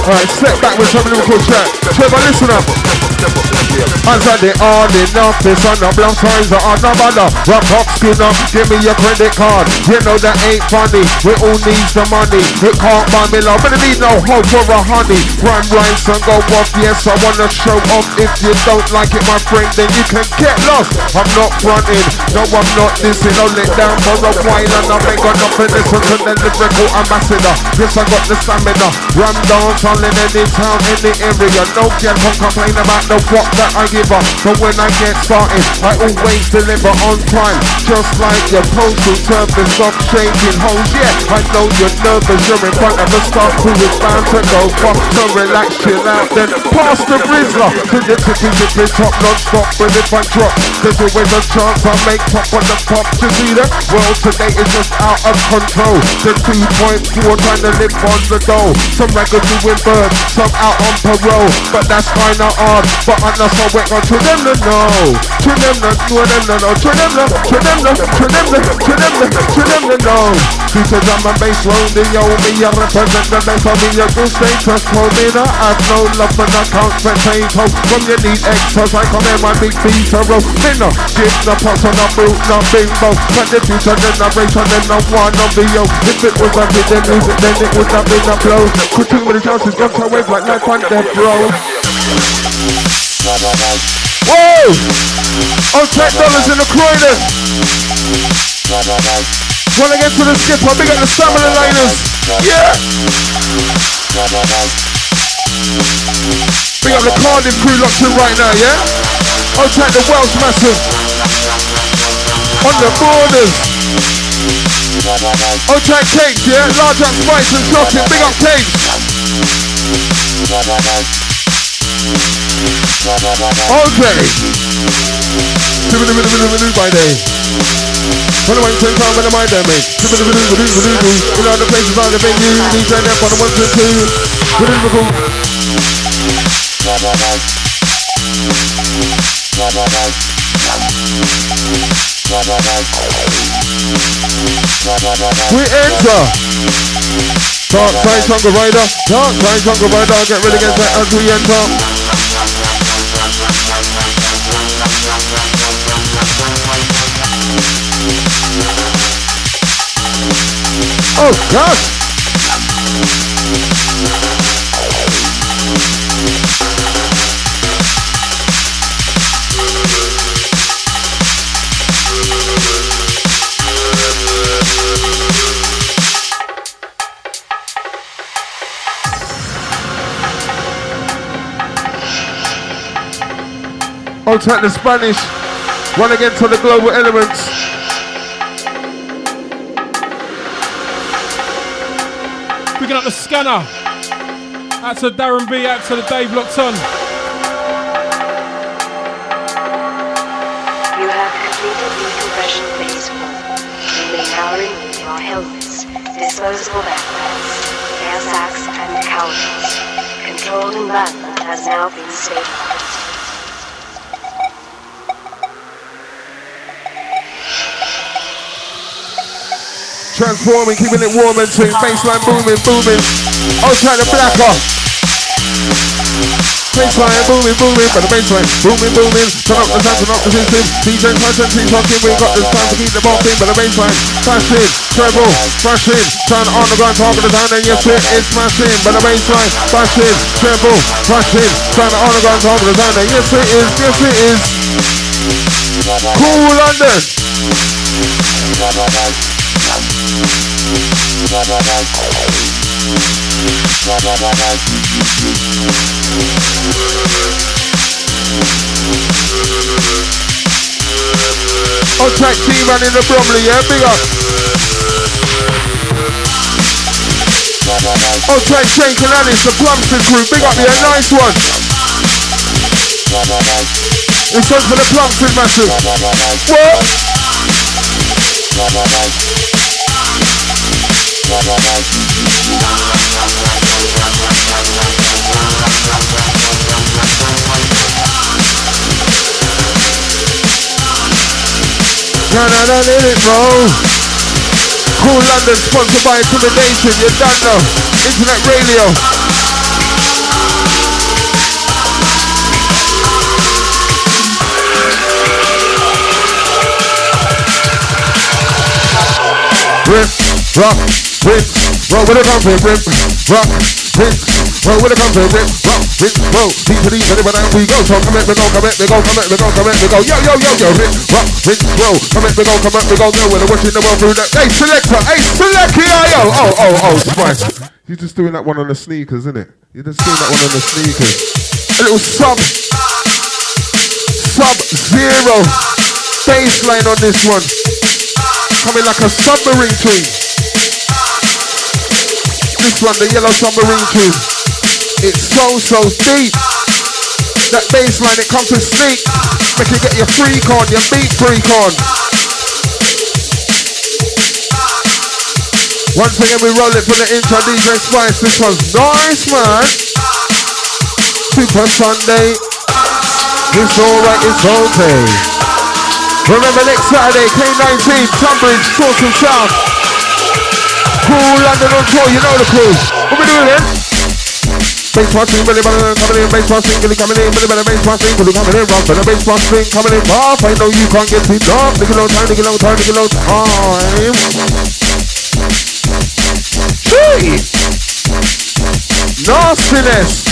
Alright, step back with some lyrical track. Trevor, listen up. As I the on in office on the block signs on the banner. Rock up, skin up, give me your credit card. You know that ain't funny. We all need the money. It can't buy me love, but it need no hope for a honey. Run rice and go off. Yes, I wanna show off. If you don't like it, my friend, then you can get lost. I'm not fronting. No, I'm not dissing. I'll let down for a while and I ain't got nothing. Listen to the lyrical ambassador. Yes, I got the stamina. Run dance all in any town, any area. No girl can complain about the what that I give her. But when I get started, I always deliver on time. Just like your postal service, stop shaking hoes. Yeah, I know you're nervous. You're in front of a staff who is bound to go far. So relax, chill out, then pass the Rizzler to the tippy top non-stop. But if I drop, there's always a chance I make top on the pop. You see that? Well, today is just out of control. The 2.4 trying to live on the dough. Some records doing birds, some out on parole. But that's kinda odd. But I'm not so wet on to them to know. To them to know, them to know. To them to know, to them to know, to them to know, to them to know, to them to know. Because I'm a bass loading, yo, me, I represent the best of me, a good status. Told me that I've no love for the count potato. From you need extras, I come in my big piece of roast. Me no give the pots on the boot, no bimbo. But the future generation, then no one of the yo. If it was a hidden music, then it would have been a blow. Could too many chances, got to wave like life on death, bro. Whoa! Oh, $10 in the Croydon. Wanna get to the skipper, big up the stamina liners. Yeah! Big up the Cardiff crew locked in right now, yeah? Oh, check the Welsh massive. On the borders. Oh, check Cakes, yeah? Large up Spice and Shotting, big up Cakes. Okay. By day. When I went to town, when I mind there, mate. You know the places are the venue. DJ Nep on the 1 to 2. We enter. Dark side Jungle Rider. Dark side Jungle Rider. Get ready against that as we enter. Oh gosh! I'll take the Spanish. Run again to the global elements. Picking up the scanner. Out to Darren B, out to the Dave locked on. You have completed decompression phase 4. You may now remove your helmets, disposable backpacks, air sacs, and cowls. Controlled environment has now been stabilized. Transforming, keeping it warm and swing, baseline booming, booming. Outside the blacker. Baseline booming, booming, but the baseline booming, booming. Turn up the sound, turn up the system. DJ constantly talking, we got this time to keep the bumping, but the baseline smashing, treble, smashing. Turn on the ground, talking the sound, and yes it is smashing, but the baseline smashing, treble, smashing. Turn on the ground, talking the sound, and yes it is, yes it is. Cool London. On track T-Man in the Bromley, yeah, big up. On track Shane Cananis, the Plumstead crew, big up, yeah, nice one. This one's for the Plumstead massive. What? Let it roll. Cool London, sponsored by Intimidation. You don't know. Internet radio. rip, rock, rinse, roll with a comfort, rip, rock, rinse, roll with a comfort, rip, rock, rinse, roll. Deep to deep, and we go. So come at me, go, come at me, go, come at me, go, come at me, go. Yo, yo, yo, yo, rip, rock, rinse, roll. Come at me, go, come at me, go. Yo, we're watching the world through that. Hey, selector, yo. Oh, Spice. You're just doing that one on the sneakers, isn't it? You're just doing that one on the sneakers. A little sub-zero baseline on this one. Coming like a submarine tune. This one, the yellow submarine tune. It's so deep. That baseline, it comes to sneak. Make you get your freak on, your beat freak on. Once again, we roll it for the intro, DJ Spice. This one's nice, man. Super Sunday. It's alright, it's okay. Remember next Saturday, K19, Tunbridge, Source and South. Cool London on tour, you know the crew. What we doing then? Bass passing, Billy Bannon coming in, bass passing, Billy coming in, Billy Bannon, bass passing, Billy coming in, rock for the bass passing, coming in, off. I know you can't get enough. Nigga long time. Hey! Nastiness!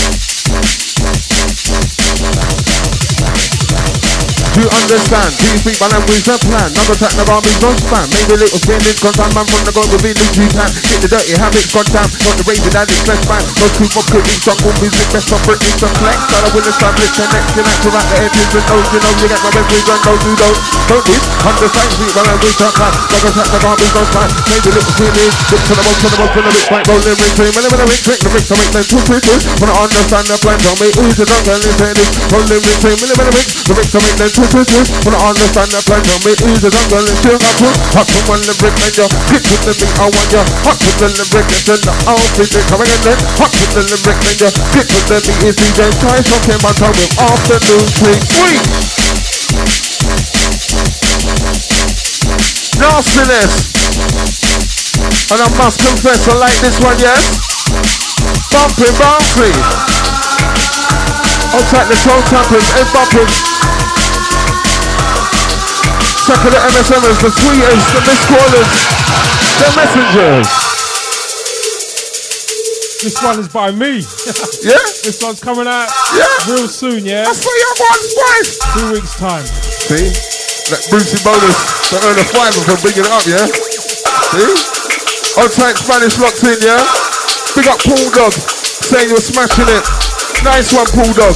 Do you understand? Do you speak my language and plan? Another track, the army's no span. Maybe a little feelings gone down, man from the God within this you can. Hit the dirty habits gone down, not the raving and it's less man. No truth of critics, jungle music, best of British and flex. I will establish connection, act to write the edges and those, you know, you get my best reason, don't do those. Don't this, understand, speak my language and plan. Another track, the army's no span. Maybe a little feelings, look to the most, to the big fight, rolling ring train. When I'm ring trick, the bricks, I make them two twitches. Wanna understand the plan, tell me who's the jungle in this. Rolling ring train, when I'm ring, the bricks, I make them two twitches. Wanna understand the plan, tell me who's the jungle in this. Hot to one the brick, and you hit with the beat, I want you. Hot to the brick, and then the outfit, coming in there. Hot to the brick, and you hit with the beat, is DJ Spice, talking about time with afternoon tea. Sweet! Nastiness! And I must confess, I like this one, yes? Bumping, bouncy. I'll take the toe tappers, and bumping. Check out the MSMers, the tweeters, the missed callers, the messengers. This one is by me. Yeah? This one's coming out real soon, yeah? That's for your one, Spice. 2 weeks' time. See? That Brucey bonus to earn a fiver for bringing it up, yeah? See? Old tight Spanish locked in, yeah? Big up Pool Dog, saying you're smashing it. Nice one, Pool Dog.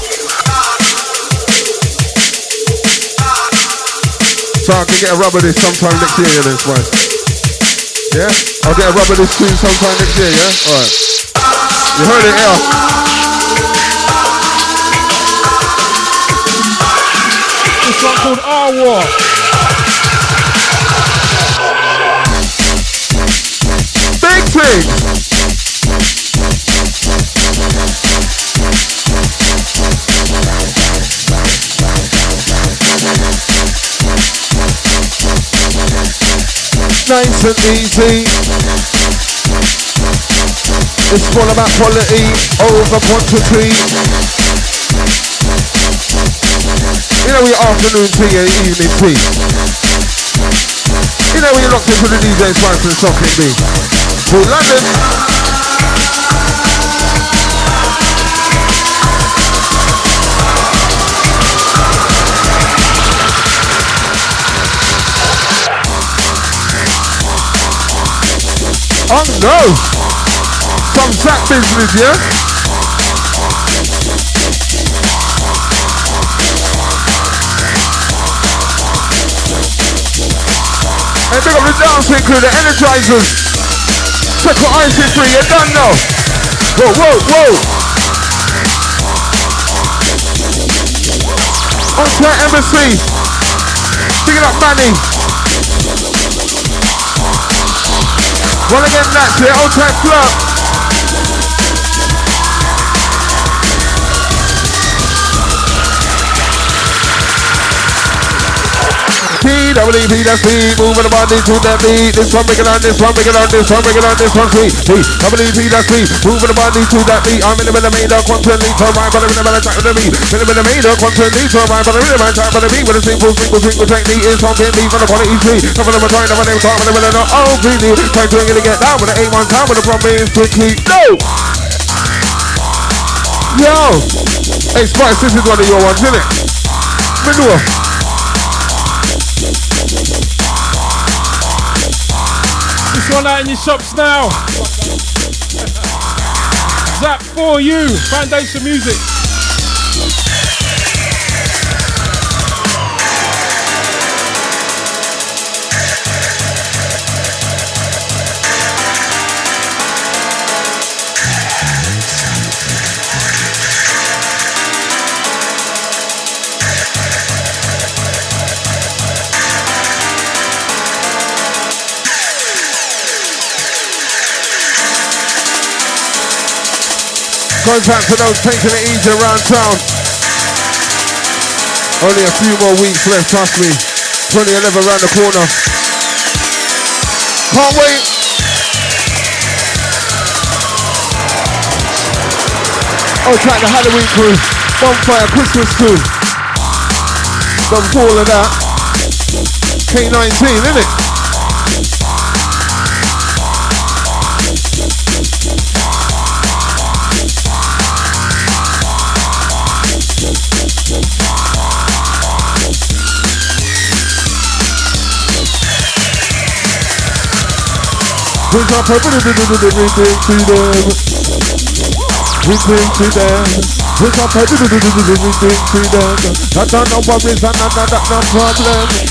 So I can get a rub of this sometime next year, then, Spice. Yeah? I'll get a rub of this tune sometime next year, yeah? Alright. You heard it here. This one called Our War. Big thing! Nice and easy. It's all about quality over quantity. You know your afternoon tea and evening tea. You know when you're locked into the DJ Spice and Socket B. Cool London. Oh no! Some Zach business, yeah? Hey, big up the dancing crew, the Energizers. Check what Ice is free, you done now. Whoa, whoa, whoa! On Chat Embassy. Pick it up, Manny. Well again, that's it, old time club. Keep WP, that's me. Moving the body to that beat. This one, bring it on, this one, bring it on, this one, bring it on, this one, sweet. WP, that's me. Moving the body to that beat. I'm in the middle of the quantum lead to rhyme, but I'm in the middle of the beat. In the middle of the quantum lead to rhyme, but I'm in the middle of the beat. With a simple technique is talking beat from the quality tree. Some of them are trying to run them talk, but they're really not OPD. Trying to get down with the 8-1 time, but the problem is quickly. No! Yo! Hey Spice, this is one of your ones, isn't it? Manure. This one out in your shops now. Zap for you. Foundation Music. Contact for those taking it easy around town. Only a few more weeks left, trust me. 2011 around the corner. Can't wait. Oh, track the Halloween crew. Bonfire Christmas crew. Done for all of that. K19, innit? Push up everything to them. We bring to them. Push up everything to them. Not no worries, not no problem.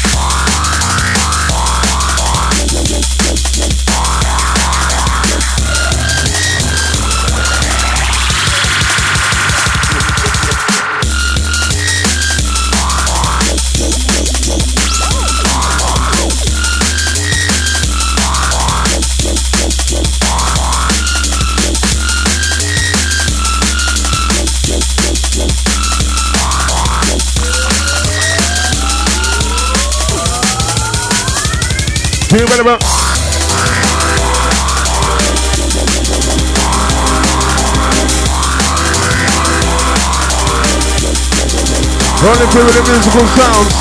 Feel better about. Running through with the musical sounds.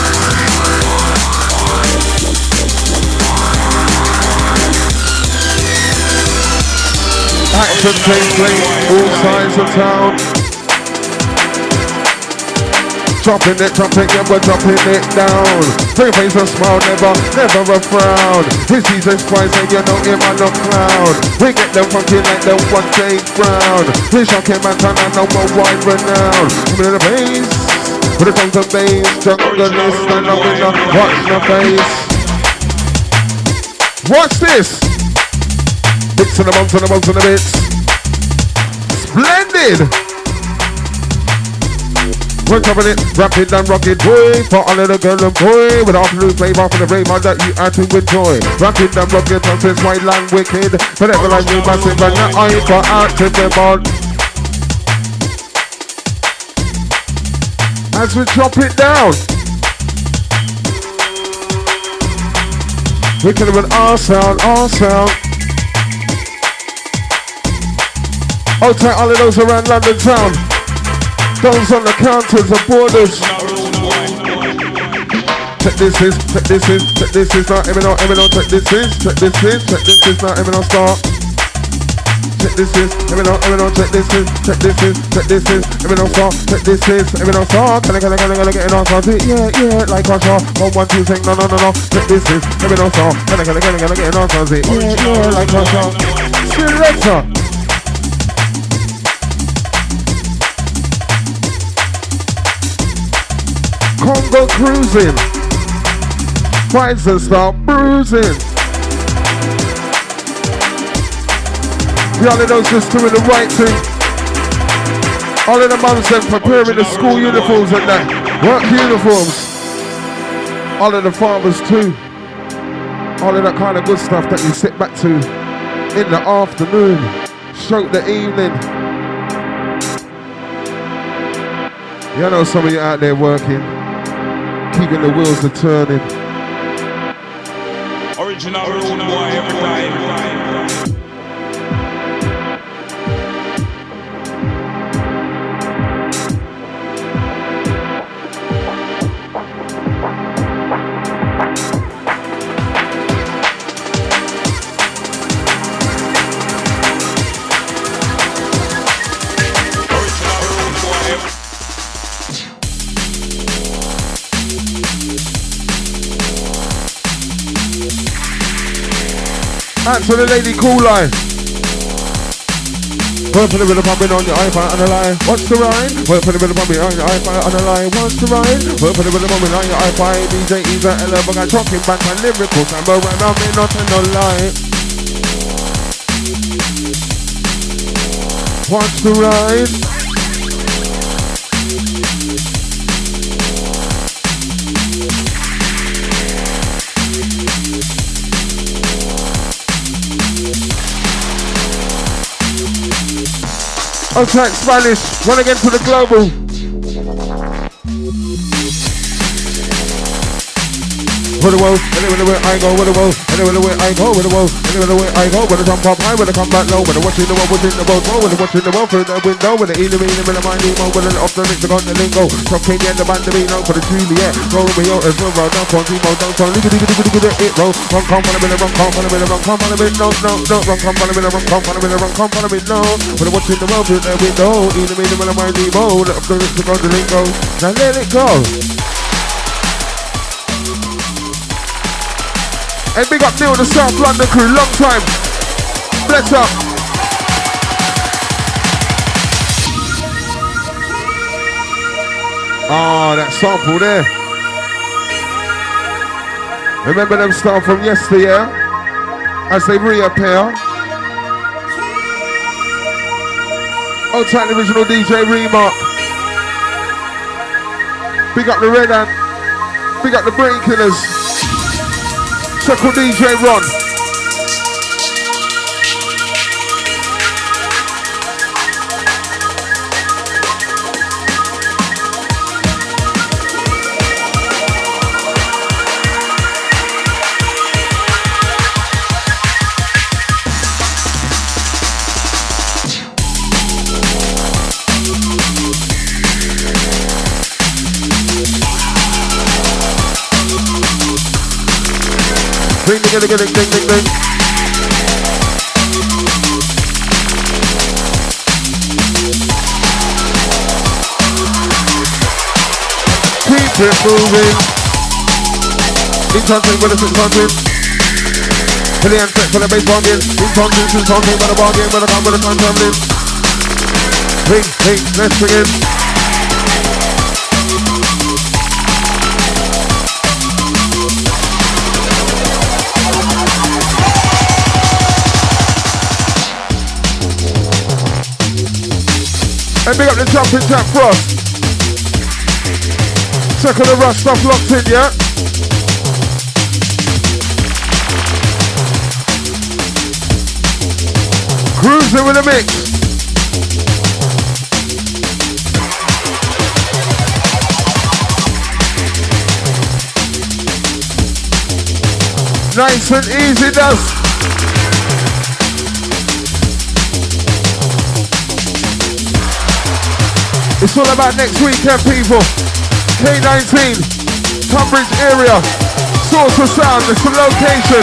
Action takes place all sides of town. Dropping it, yeah, we're dropping it down. Bring a face a smile, never a frown. We see this price and you know him on the cloud. We get them funky like the one Jake Brown. We shock him and turn on number one renown. Coming in the bass, with the tongues of bass. Junglist, stand up in the watch the face. Watch this. Bits and the bumps and the bumps and the bits. Splendid. We're covering it, rapid and rocket, boy. For all of the girl and boy, with afternoon flavor for the flavor that you are to enjoy. Rapid and rocket, and since white land wicked. Forever like me, massive and your eye for active demand. As we drop it down, we can have an our sound. I'll take all of those around London town. Those on the counters and borders. Check this is not Eminem, check this is not Eminem start. Check this is Eminem, check this is Eminem start. Check this is Eminem start. Can I get it on start? Yeah, like I saw. 1, 1, 2, sing, no. Check this is Eminem start. Can I get it on start? Yeah, like I saw. Selector. Congo cruising, fights and start bruising. The all of those just doing the right thing. All of the mums then preparing the school uniforms and that, work uniforms. All of the farmers too. All of that kind of good stuff that you sit back to in the afternoon, stroke the evening. You know some of you out there working, keeping the wheels a turning. Original rude boy every time. Answer the lady cool line. Work for the bit of pumping on your iPhone on the line. What's the rhyme? Work for the bit of pumping on your iPhone on the line. What's the rhyme? Work for the bit of pumping on your iPhone. DJ Eva Ella, but I'm talking back on lyrical time. But right now, me not no lie. What's the rhyme? Outside Spanish, run again to the global. With the world, anywhere I go, with the world, anywhere I go, with the world, anywhere I go, with the jump up high, with the come back low, with the watching the world within the boat, with the watching the world through the window, with the eating, with the mind, with the off the mix, the gun, the lingo, from King and the band, the beat, for the Juliet, roll me out as well, don't come, Timo, don't come, it roll, run, come on a bit, run, come on a bit, run, come on a bit, no, run, come on a bit, run, come on a bit, run, come on a bit, no, with the watching the world through the window, eating, with the mind, off the mix, the gun, the lingo, now let it go. Hey, big up Neil, the South London crew, long time. Bless up. Oh, that sample there. Remember them start from yesteryear as they reappear. Old time original DJ Remark. Big up the Red Ant. Big up the Brain Killers. Circle DJ Ron. Ding, ding, ding, ding, ding, ding. Keep it moving. Enchanting with the 600. For the answer, for the bass bargain. Enchanting by the bargain, but I come with the time traveling. Ring, let's begin. And big up the jumping Jack Frost. Circle the rush stuff locked in, yeah? Cruising with a mix. Nice and easy does. It's all about next weekend, people. K19, Tunbridge area, source of sound, it's the location.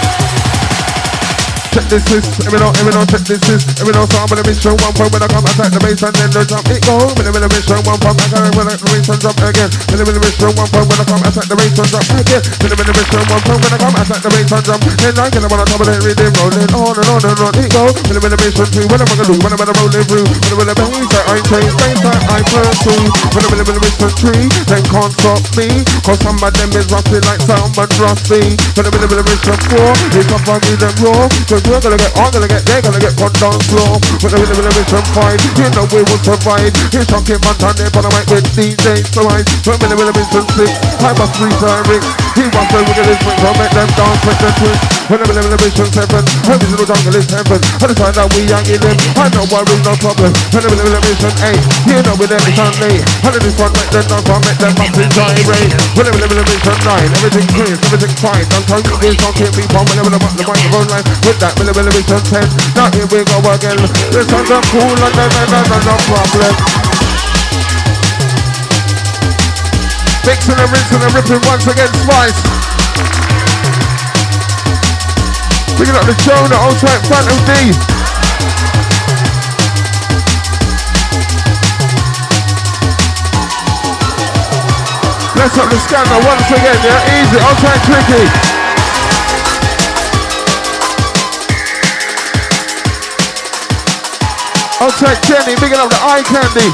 Check this is, every no, check this is, every no sound with a mission, 1 point when I come attack the bass and then the jump, it go, with a mission, 1 point, I got it when I bass and jump again, with a mission, 1 point when I come attack the bass and jump again, with a mission, 1 point when I come attack the bass and jump, then I get it when I come and rhythm rolling on and on and on, it go, with a mission 2, when I'm gonna do, when I'm gonna rolling through, with a bass that I change, bass that I pursue, with a mission 3, then can't stop me, cause some of them is rusty like sound but rusty, with a mission 4, it's up on me them raw, so cause we're gonna get, I'm gonna get, they're gonna get gone down slow. With the mission fight, you know we will survive. He's shocking Montana, but I might with DJ Survive. With the mission 6, I must restart Rick. He wants to look at his swing, so make them dance, make them twist. With the mission 7, every single jungle is heaven. I decide that we young in them, I know worries, no problem. With the mission 8, you know with every Sunday. I do this one, make them dance, I'll make them massive gyrate. With the mission 9, everything clear, everything fine. Don't tell you this, don't keep me from whenever the microphone line. With that mission 10, now here we go again. This one's a cool and no problem. Mixing and rinsing and ripping once again, Spice. Picking up the show, the old type Phantom D. Let's up the scanner once again, yeah, easy, old type Tricky. Old type Jenny, picking up the eye candy.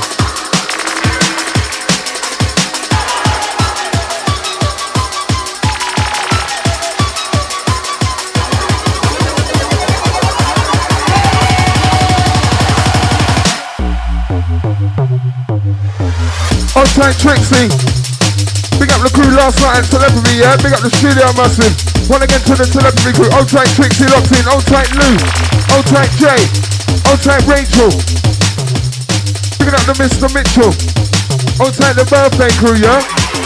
Outside Trixie, big up the crew last night at Celebrity, yeah? Big up the studio massive. One again to the Celebrity crew. Outside Trixie locked in. Outside Lou, outside Jay, outside Rachel. Big up the Mr. Mitchell. Outside the birthday crew, yeah?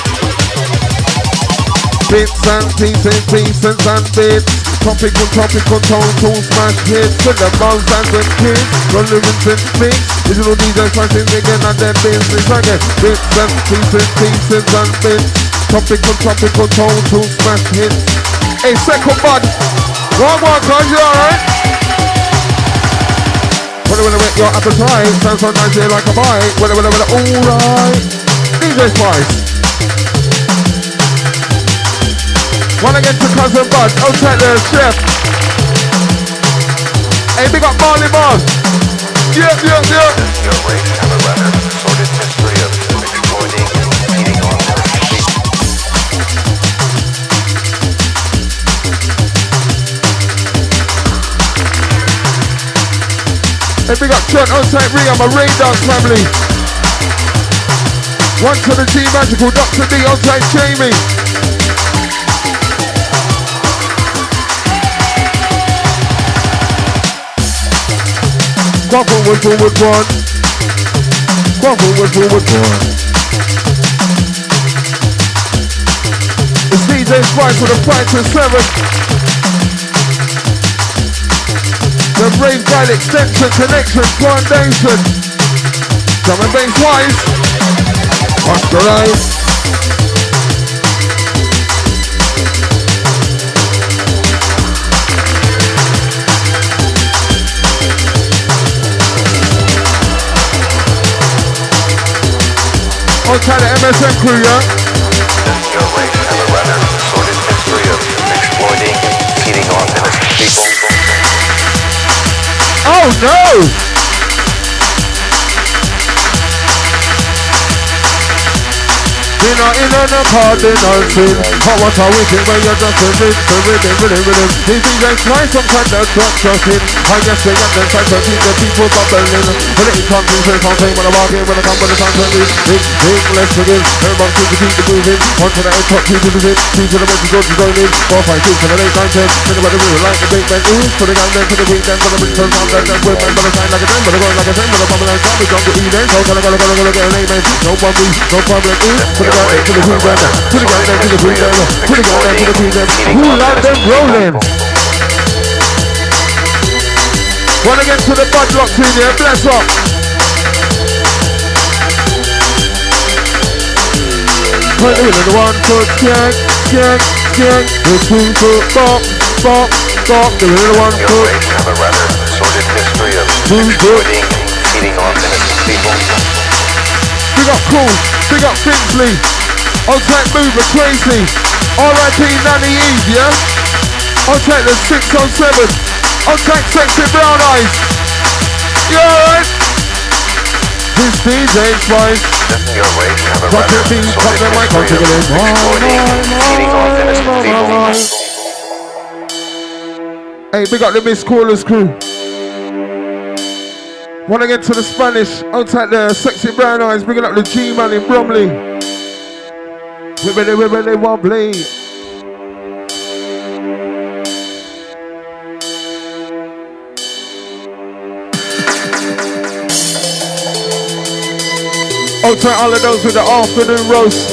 Bits and pieces, pieces and bits. Topical, total smash hits. With the mouse and the kids. Run lyrics and mix. Digital DJs fighting again and then business again. Bits and pieces, pieces and bits. Topical, total smash hits. Hey, second bud. One more, cause you alright? When I whet your appetite. Sounds so nice here like a bite. When alright. DJ Spice. One again to Cousin Bud, outside there, chef. Hey, big up Marley Mars. Yeah. Your race have a rather sordid history of exploiting and feeding on their sheep. Hey, big up Trent, outside Ria, my Rain Dance family. One to the G Magical, Dr. D, outside Jamie. Go forward one. Go forward one. It's DJ Spice with a 5 to 7. The Brave Guide Extension Connection Foundation. Drum and bass wise. Watch the rise. Outside the MSM crew, yeah? Does your race have a rather sordid history of exploiting and feeding on innocent people? Oh no! Dinner in and a cardinal sin. Hot water waiting when you're just a rhythm. These DJs try some kind of truck-trucking. I guess they got them trying to keep the people bubbling. When it comes to the something, when I walk in, when I come, when the time to leave. Big, let's begin. Everybody seems to keep the moving. On to the end, top people to it. Two to the bench, go to go in. 4, 5, 6, 7, 8, 9, 10. Think about the rule, like the big man. Ooh, to the gang, then to the queen, then to the big turn, down, then with men. But I shine like a 10, but I go like a 10, but I bubble like zombie, jump to eat, then. So can I go get an amen. No problem, ooh. To the guy, to the queen, then. To the guy, then to the queen, then. To the guy, then to the queen, then. Who let them rolling? One again to the Bud locked in here, bless up. Put it in the 1 foot, skank. The 2 foot, bop. The little 1 Your foot. race have a rather sordid history of exploiting and feeding on innocent people. Big up Cool, big up Finsley. I'll take Mover Tracy. R.I.P. Nanny Eve, yeah? I'll take the 607. I'll take Sexy Brown Eyes. You alright? This DJ Spice. Doesn't your race have a Cut rather your beat, cut sordid the mic, I'll history take it of in. exploiting and feeding on innocent people? Hey, big up the Miss Callers crew. Wanna get to the Spanish, outside the sexy brown eyes, bringing up the G-Man in Bromley. Wibbly wobbly. Outside all of those with the afternoon roast.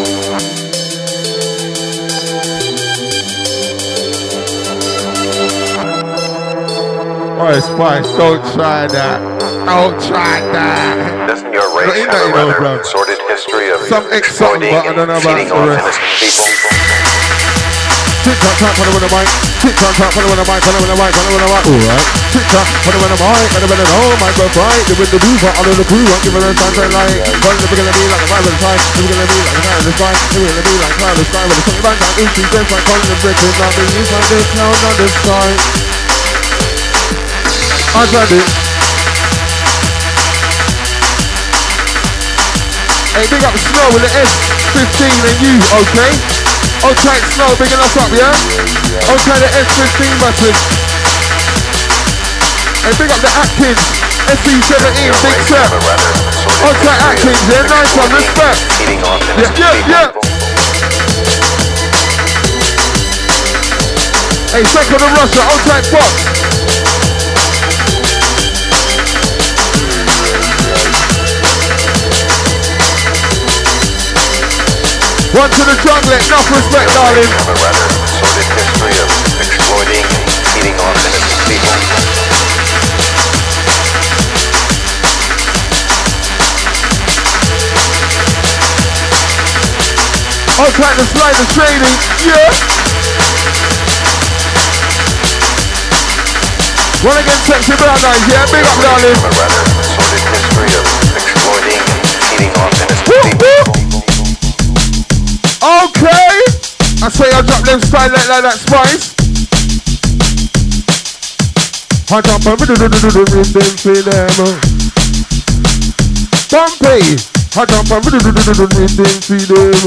Oh, Spice, don't try that. Don't try that. Doesn't your race have a rather sordid history of some exploiting but I don't know and about feeding the on rest. innocent people? Tick-tock, tock, put it with a mic. Tick-tock, tock, put it with a mic, put it with a mic, put it with a mic. Alright. Tick-tock, put it with a mic, put it with a mic, mic, right. They with the blue, but all of the crew, I'm giving them time to like. One, they're gonna be like the vibe of the sky. They're gonna be like the cloud of the sky. They're gonna be like cloud of the sky. With the sunny bank, I'm easy, just like calling the brick. It's not the use like this cloud on the sky. I tried it. Hey, big up Snow with the S15 and you, okay? Okay, Snow, bigging us up, yeah? Okay, the S15 massive. Hey, big up the Atkins, SC17, big set. Okay, Atkins, yeah, nice one, respect. Yeah. Hey, second of Russia, okay, Fox. One to the jungle, enough respect, darling. Have a rather sordid history of exploiting and feeding on innocent people. I'll try to slide the trading, yeah. One against sexy brown eyes, yeah, big up, darling. Have a rather sordid history of exploiting and feeding on innocent people. Okay, I say I drop them style like that Spice. I drop them rhythm for them. Bumpy, I drop them rhythm for them.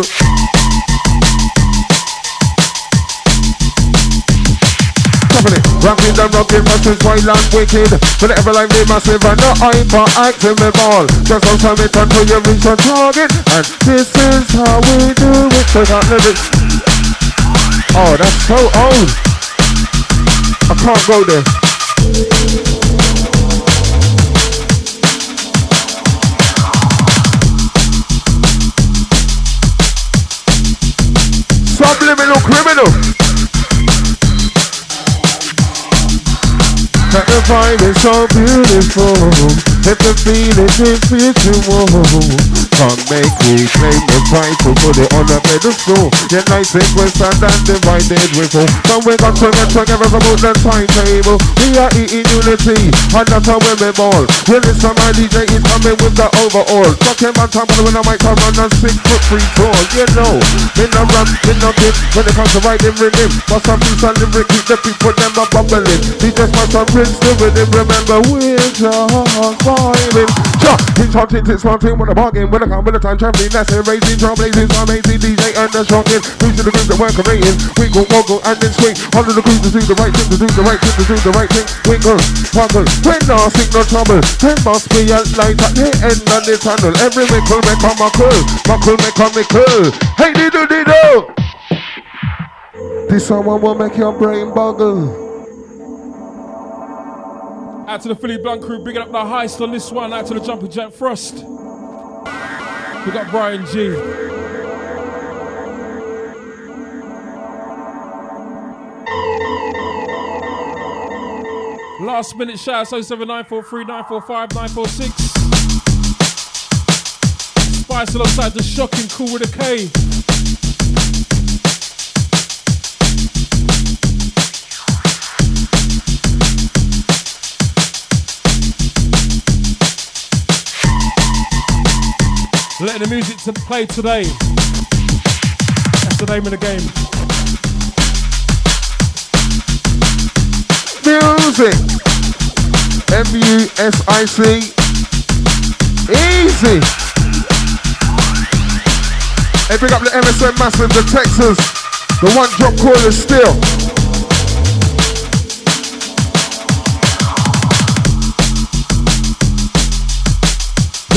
Rockin' and rockin' versus wild and wicked. Whenever life be massive and no hyperactive at all. Just on summit until you reach your target. And this is how we do it. So that lyrics. Oh, that's so old. I can't go there. Subliminal criminal. That the vibe is so beautiful. If the feeling is mutual, can't make we claim the title. Put it on a pedestal. Yet nice sequence and divided with all. So we got to get together about the timetable. We are eating unity, and that's how we ball. Well, it's my DJ is coming with the overall. Talking about time when I might come on a 6 foot free tour. You know, in the run, in the dip. When it comes to writing rhythm, but some piece of lyric keep the people them a bubbling. We just must have the rhythm, remember we're just vibing. It's hot, it's smarting with a bargain. When I come with a time traveling, that's it, raising, trailblazing, amazing DJ and the shocking. Who's to the group that we're creating? Wiggle, woggle, and then swing. All of the crews to do the right thing, to do the right thing, to do the right thing. Wiggle, woggle, when no signal trouble. There must be a light at the end of the tunnel. Every mickle make a muckle, muckle make a mickle. Hey, diddle. This someone will make your brain boggle. Out to the Philly Blunt crew, bigging up the heist on this one. Out to the Jumping Jack Frost. We got Brian G. Last minute shouts 07943945946. Spice alongside the shocking Cool with a K. Letting the music to play today. That's the name of the game. Music. M-U-S-I-C. Easy. Hey, pick up the MSN Massive, the Texas. The one drop caller still.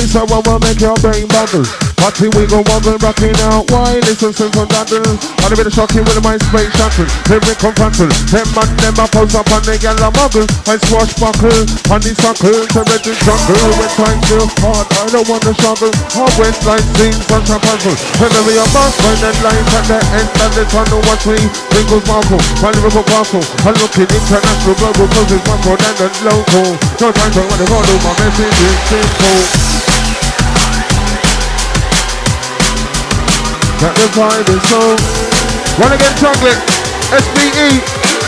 This a one will make your brain bubble. Party we go wobble, rocking out. Why listen to from London? On a bit of shocking with a mind space shuttle. Every confrontal. Them man them a pose up on the yellow muggle. I swashbuckle on the suckle to red the jungle. When time feels hard, I don't want to struggle. Hard west line seems such a puzzle. Whenever you're boss, find that line at the end of the tunnel. Watch me, Wrinkles Markle, Liverpool Castle. I'm looking international, global, cause it's much more than the local. No time for what I gotta do, my message is simple. That the vibe is so. Run again, chocolate. SBE.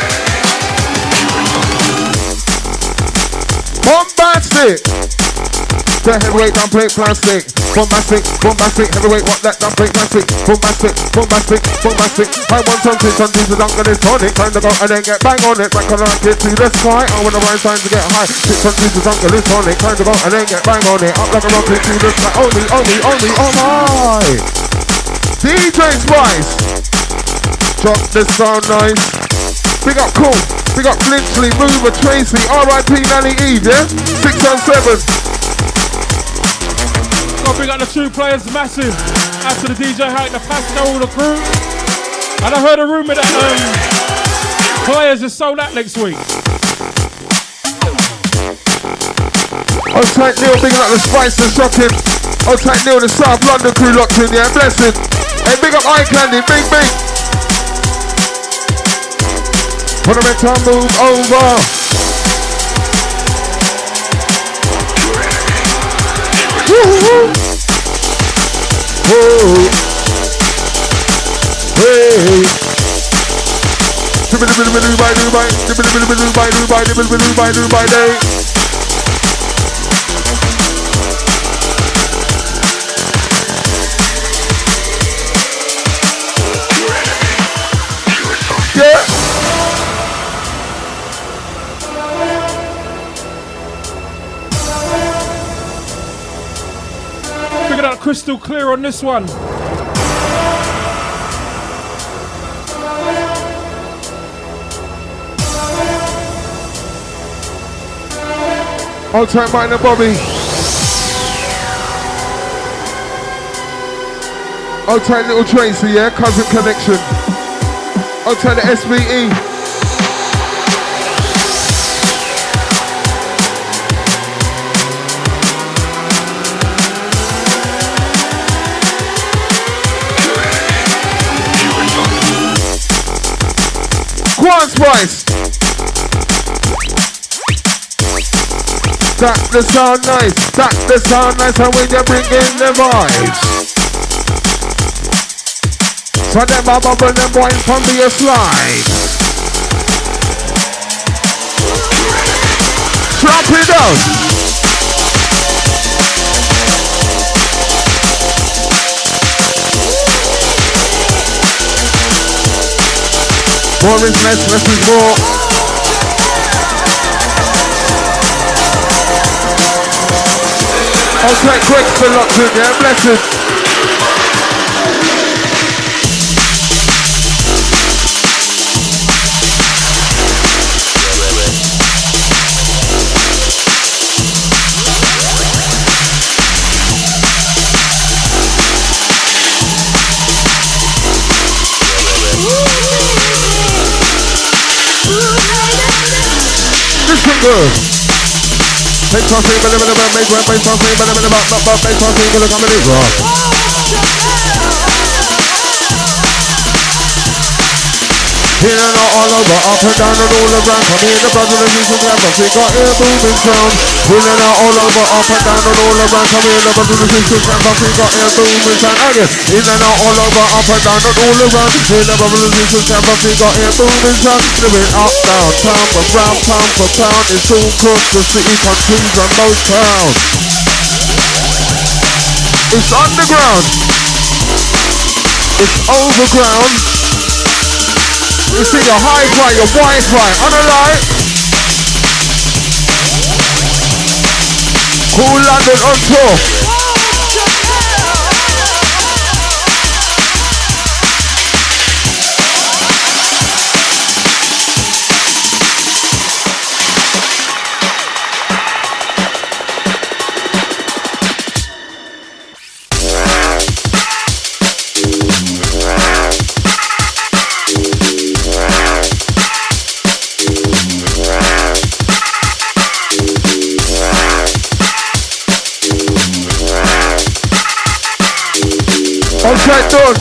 Bombastic. The heavyweight down plate plastic. Bombastic, bombastic, heavyweight, what that down plate plastic. Bombastic, bombastic, bombastic. I want something, some diesel, I'm gonna tonic. Time to go and then get bang on it. Back on it, get to the sky. I want the right time to get high. Six on diesel, I'm gonna tonic. Time to go and then get bang on it. Up like a rocket to the sky. Only, oh my. DJ Spice. Drop the sound nice. Big up Cool. Big up Flinchley, Mover, Tracy. R.I.P. Nanny Eve, yeah? 6 on 7. Gotta bring up the two players, massive. Out to the DJ Hack, the Pascal, all the crew. And I heard a rumour that players is sold out next week. Old tight Neil, big up the Spice and Shocking. Old tight Neil, the South London crew locked in, yeah, blessed. Hey, big up Eye Candy, big. Wanna make time move over. Woo-hoo-hoo. Whoa. Hey. Dubai day. Yeah. Figured out crystal clear on this one. Old time Mike and Bobby. Old time little Tracy, yeah, cousin connection. Old time the SVE. Quan Spice. That the sound nice, that the sound nice, and when you bring in the vibes. So them a bubble, them wine from the slide. Drop it down. More is less is more. Okay, quick, the locked in, yeah, blessed. This is good. Make something, but make something, but make something, but come in rock. Here and all over, up and down and all around. Come in the brother and you can grab us. We got air booming sound. Here and all over, up and down and all around. Come in the brother and you can grab us. We got air booming sound. Again, in and all over, up and down and all around. Here the brother and you can grab us. We got air booming sound. Living up, down, town for round, pound for pound. It's all across the city, countries and most towns. It's underground. It's overground. You see your hi-fi, your Wi-Fi, on the light. Cool London on tour. Outside done.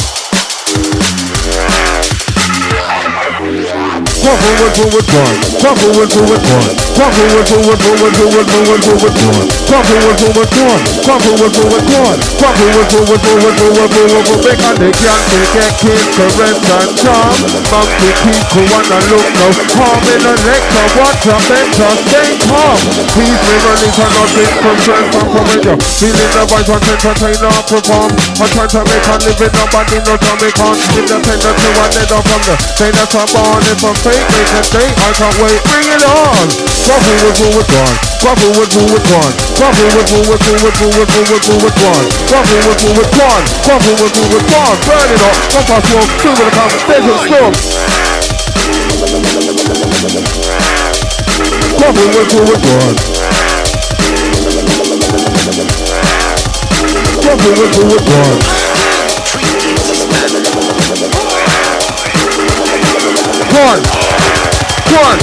Come forward, forward, one. Come forward, forward, one. Come forward, forward, forward, forward, forward, forward, one. Come forward, forward, one. Come forward, forward, one. Come forward, forward, forward, forward, forward, big and they can't get kids, caress and charm. Monkey people wanna look no harm in the neck of what the better stay calm. Please never leave for nothing from stress from comedy. Feeling the voice on entertainer perform. I'm trying to make a living, nobody knows how we can't. Independent to one dead from the day that's a born in from fake. Make a day, I can't wait, bring it on. Go forward, forward, one. Go forward, forward, one. Go forward, forward, forward, forward, forward, forward, one. Go forward, forward, one. Go forward, forward, one. Burn it up, go fast walk, through the count, desert storm. Go forward, forward, one. Go forward, forward, one. One. One.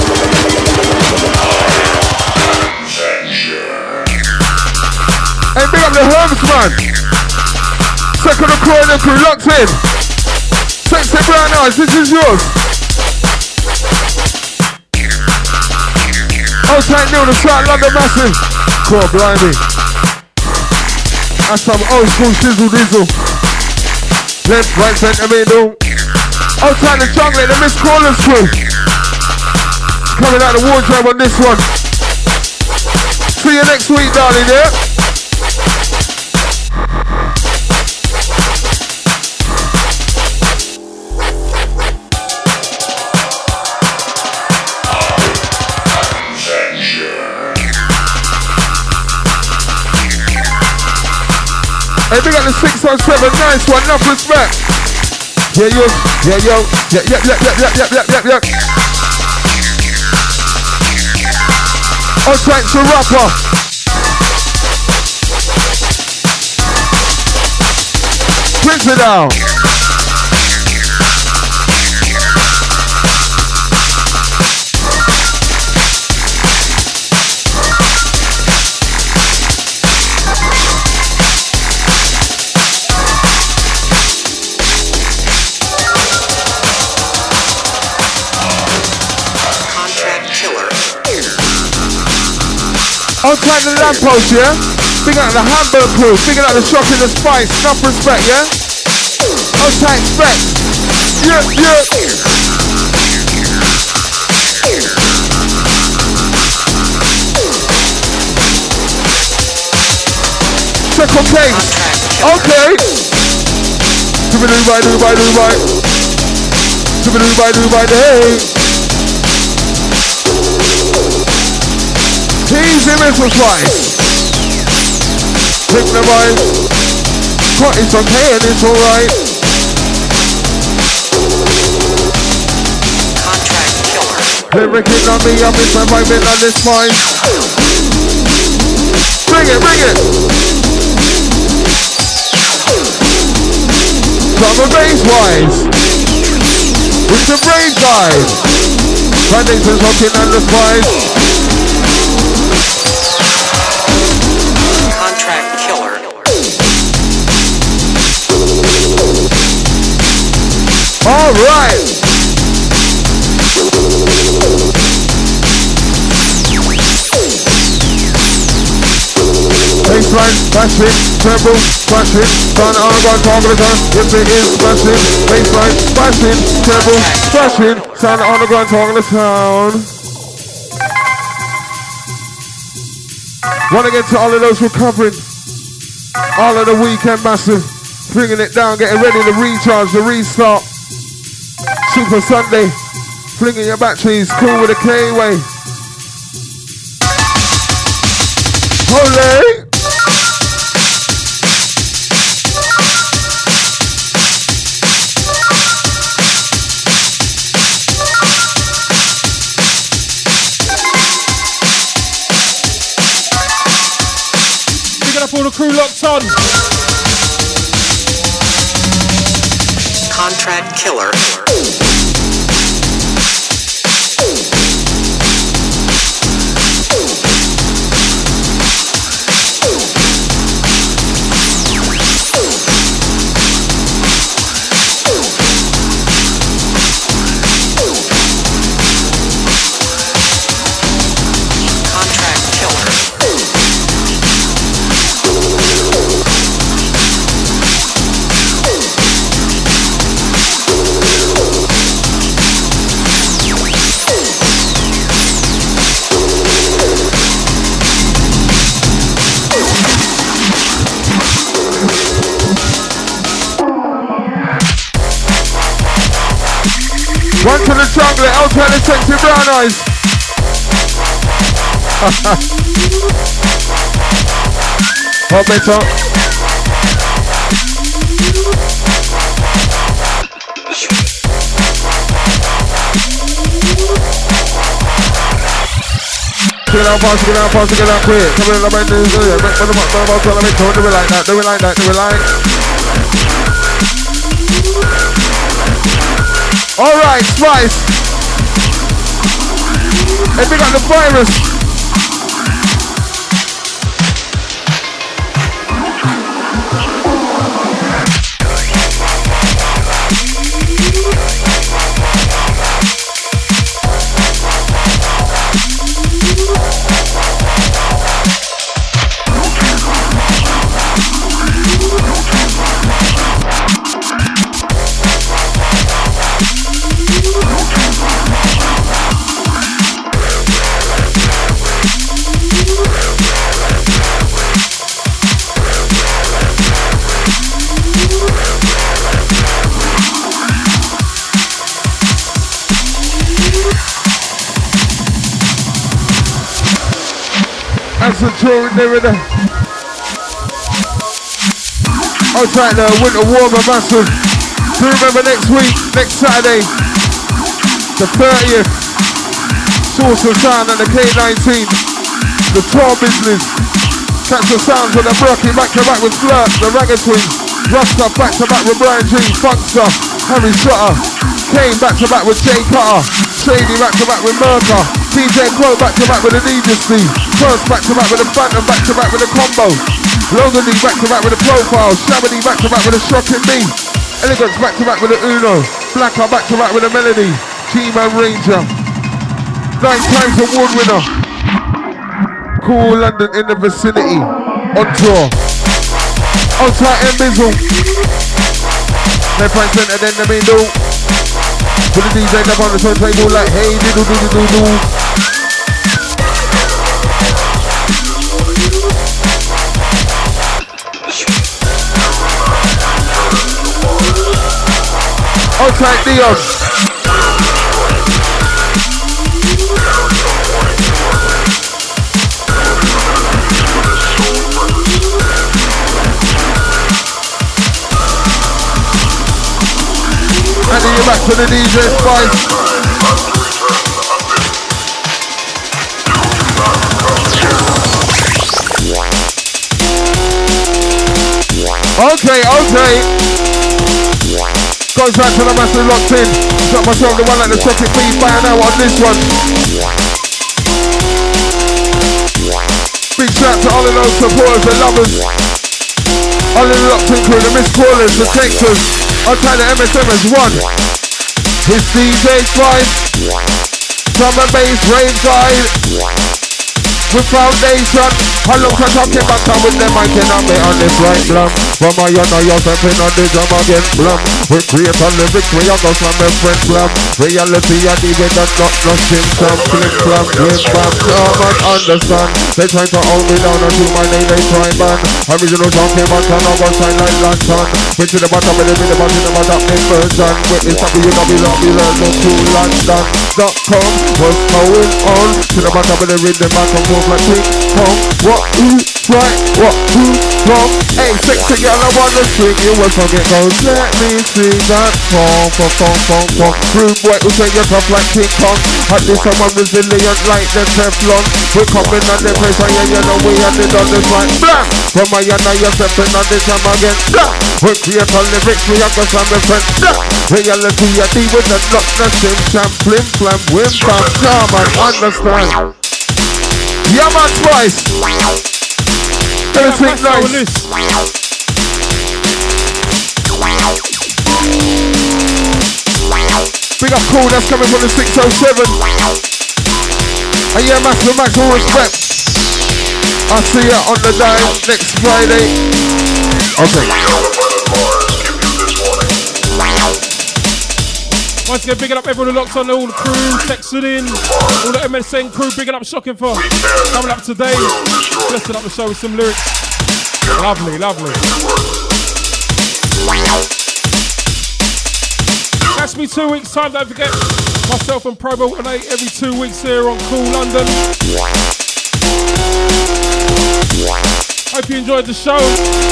Hey, big up the Herbs, man. Second of Croydon crew, locked in. Sexy brown eyes, this is yours. Outside Neil, the South London Massive. Cool, blimey. That's some old school sizzle dizzle. Left, right, centre, middle. Outside the jungle, the Miss Callers crew. Coming out the wardrobe on this one. See you next week, darling, yeah? Hey, big up the 607, nice one, enough respect. Yeah, yo, yeah, yo, yeah. Outside to rapper. Prince it down. Outside the lamppost, yeah? Big out the Hamburg crew, big out the Shock in the Spice, enough respect, yeah? Outside Specs, yeah. Second place, okay. Dubai, hey. Easy missile slice. Pick the vibe. Cut it's okay and it's alright. Contract killer. Lyricking on me, I'm in my vibing on this mind. Bring it. Drum and bass wise. With the brain guide. Foundations rocking on the spice. Contract killer. All right. Baseline, smashing, treble, smashing, turn on the gun, talk of the gun, if it is smashing, baseline, smashing, treble, smashing, turn on the gun, talk of the sound. Want to get to all of those recovering, all of the weekend massive, bringing it down, getting ready to recharge, the restart. Super Sunday, flinging your batteries, cool with a K-way. Holy! All the crew locked on. Contract killer. outside the sexy brown eyes. Hot better. Get out fast, get out fast, get out quick. Come in, I'm in the do it like that, do it like that, do it like. Alright, Spice. Hey, we got the virus. That's the touring there with the outside the winter warmer massive. Do remember next week, next Saturday, the 30th, Source of Sound and the K19, the tour business. Catch the sounds with the Brocky back to back with Flirt, the Ragga Twins, Rasta back to back with Brian G, Funkster, Harry Shutter, Kane back to back with Jay Cutter, Shady back to back with Merker, DJ Quo back to back with the Needlessly, First back to back with the Phantom, back to back with the Combo, Logan D back to back with the Profile, Shabby back to back with the Shocking Me, Elegance back to back with the Uno, Blacker back to back with the Melody, G-Man Ranger, 9 times award winner, Cool London in the vicinity, on tour, outside Bizzle, left right center then the middle, with the DJ up on the turntable like hey diddle diddle diddle. Outside Dion. And then you're back to the DJ Spice. Okay. Goes back to the massive locked in. Got myself the one like the Tropic Beat by now on this one. Big shout to all of those supporters and lovers. All of the locked in crew, the missed callers, the texters. I'll try the MSM as one. It's DJ Spice. Drum and bass rave guide. With foundation, how long can talking back time with them I cannot be on this right blam. From my you're stepping on the drum again blam. We create a lyrics, we are go from my friend blam. Reality and even that not nothing some flip blam. With bam, come and understand. They try to hold me down and do my name, they try ban. Original talking back and I go shine like lantern. Went to the bottom of the middle, but in the bottom this version. Witness www.London.com. What's going on? To the bottom of the rhythm, back and forth like ping pong. What who's right, what who's wrong? Hey, sexy girl, I wanna swing you will forget goes. Let me see that pong. Rude boy who say you're tough like King Kong. Had this someone resilient like the Teflon. We're coming on the pressure, yeah, you know we had it on this right. Blam! From my and now you're stepping on this time again. Blam! We create all lyrics, we have got some friends. Blam! Reality, I deal with the knock, nothing. Champlin, flam, wim, bam, come and understand. Yeah, man, Spice. Everything nice. Big up Cool, that's coming from the 607. And yeah, Master Max, all respect. I'll see ya on the dime next Friday. Okay. Once again, bigging up everyone who locked on, all the crew, texted in, all the MSN crew, bigging up Shocking for coming up today, blessing up the show with some lyrics. Lovely. That's me 2 weeks time, don't forget, Myself and Probo 18 every 2 weeks here on Cool London. Hope you enjoyed the show.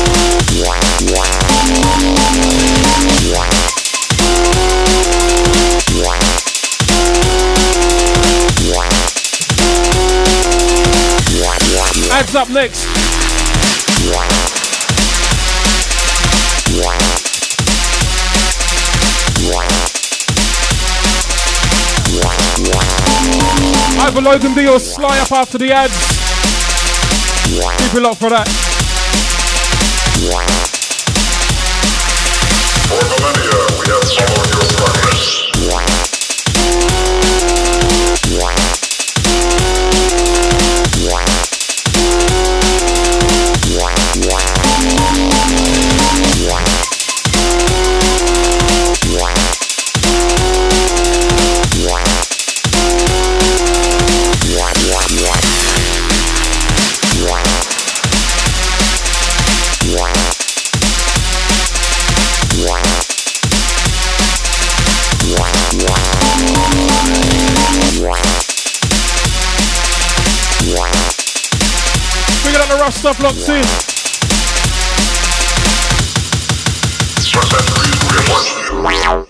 Ads up next. Either Logan D or Sly up after the ads. Keep it locked for that. For millennia, we have followed your progress. Stuff locked in. For centuries we have watched you.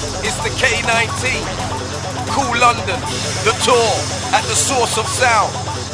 K19, Cool London, the tour at the source of sound.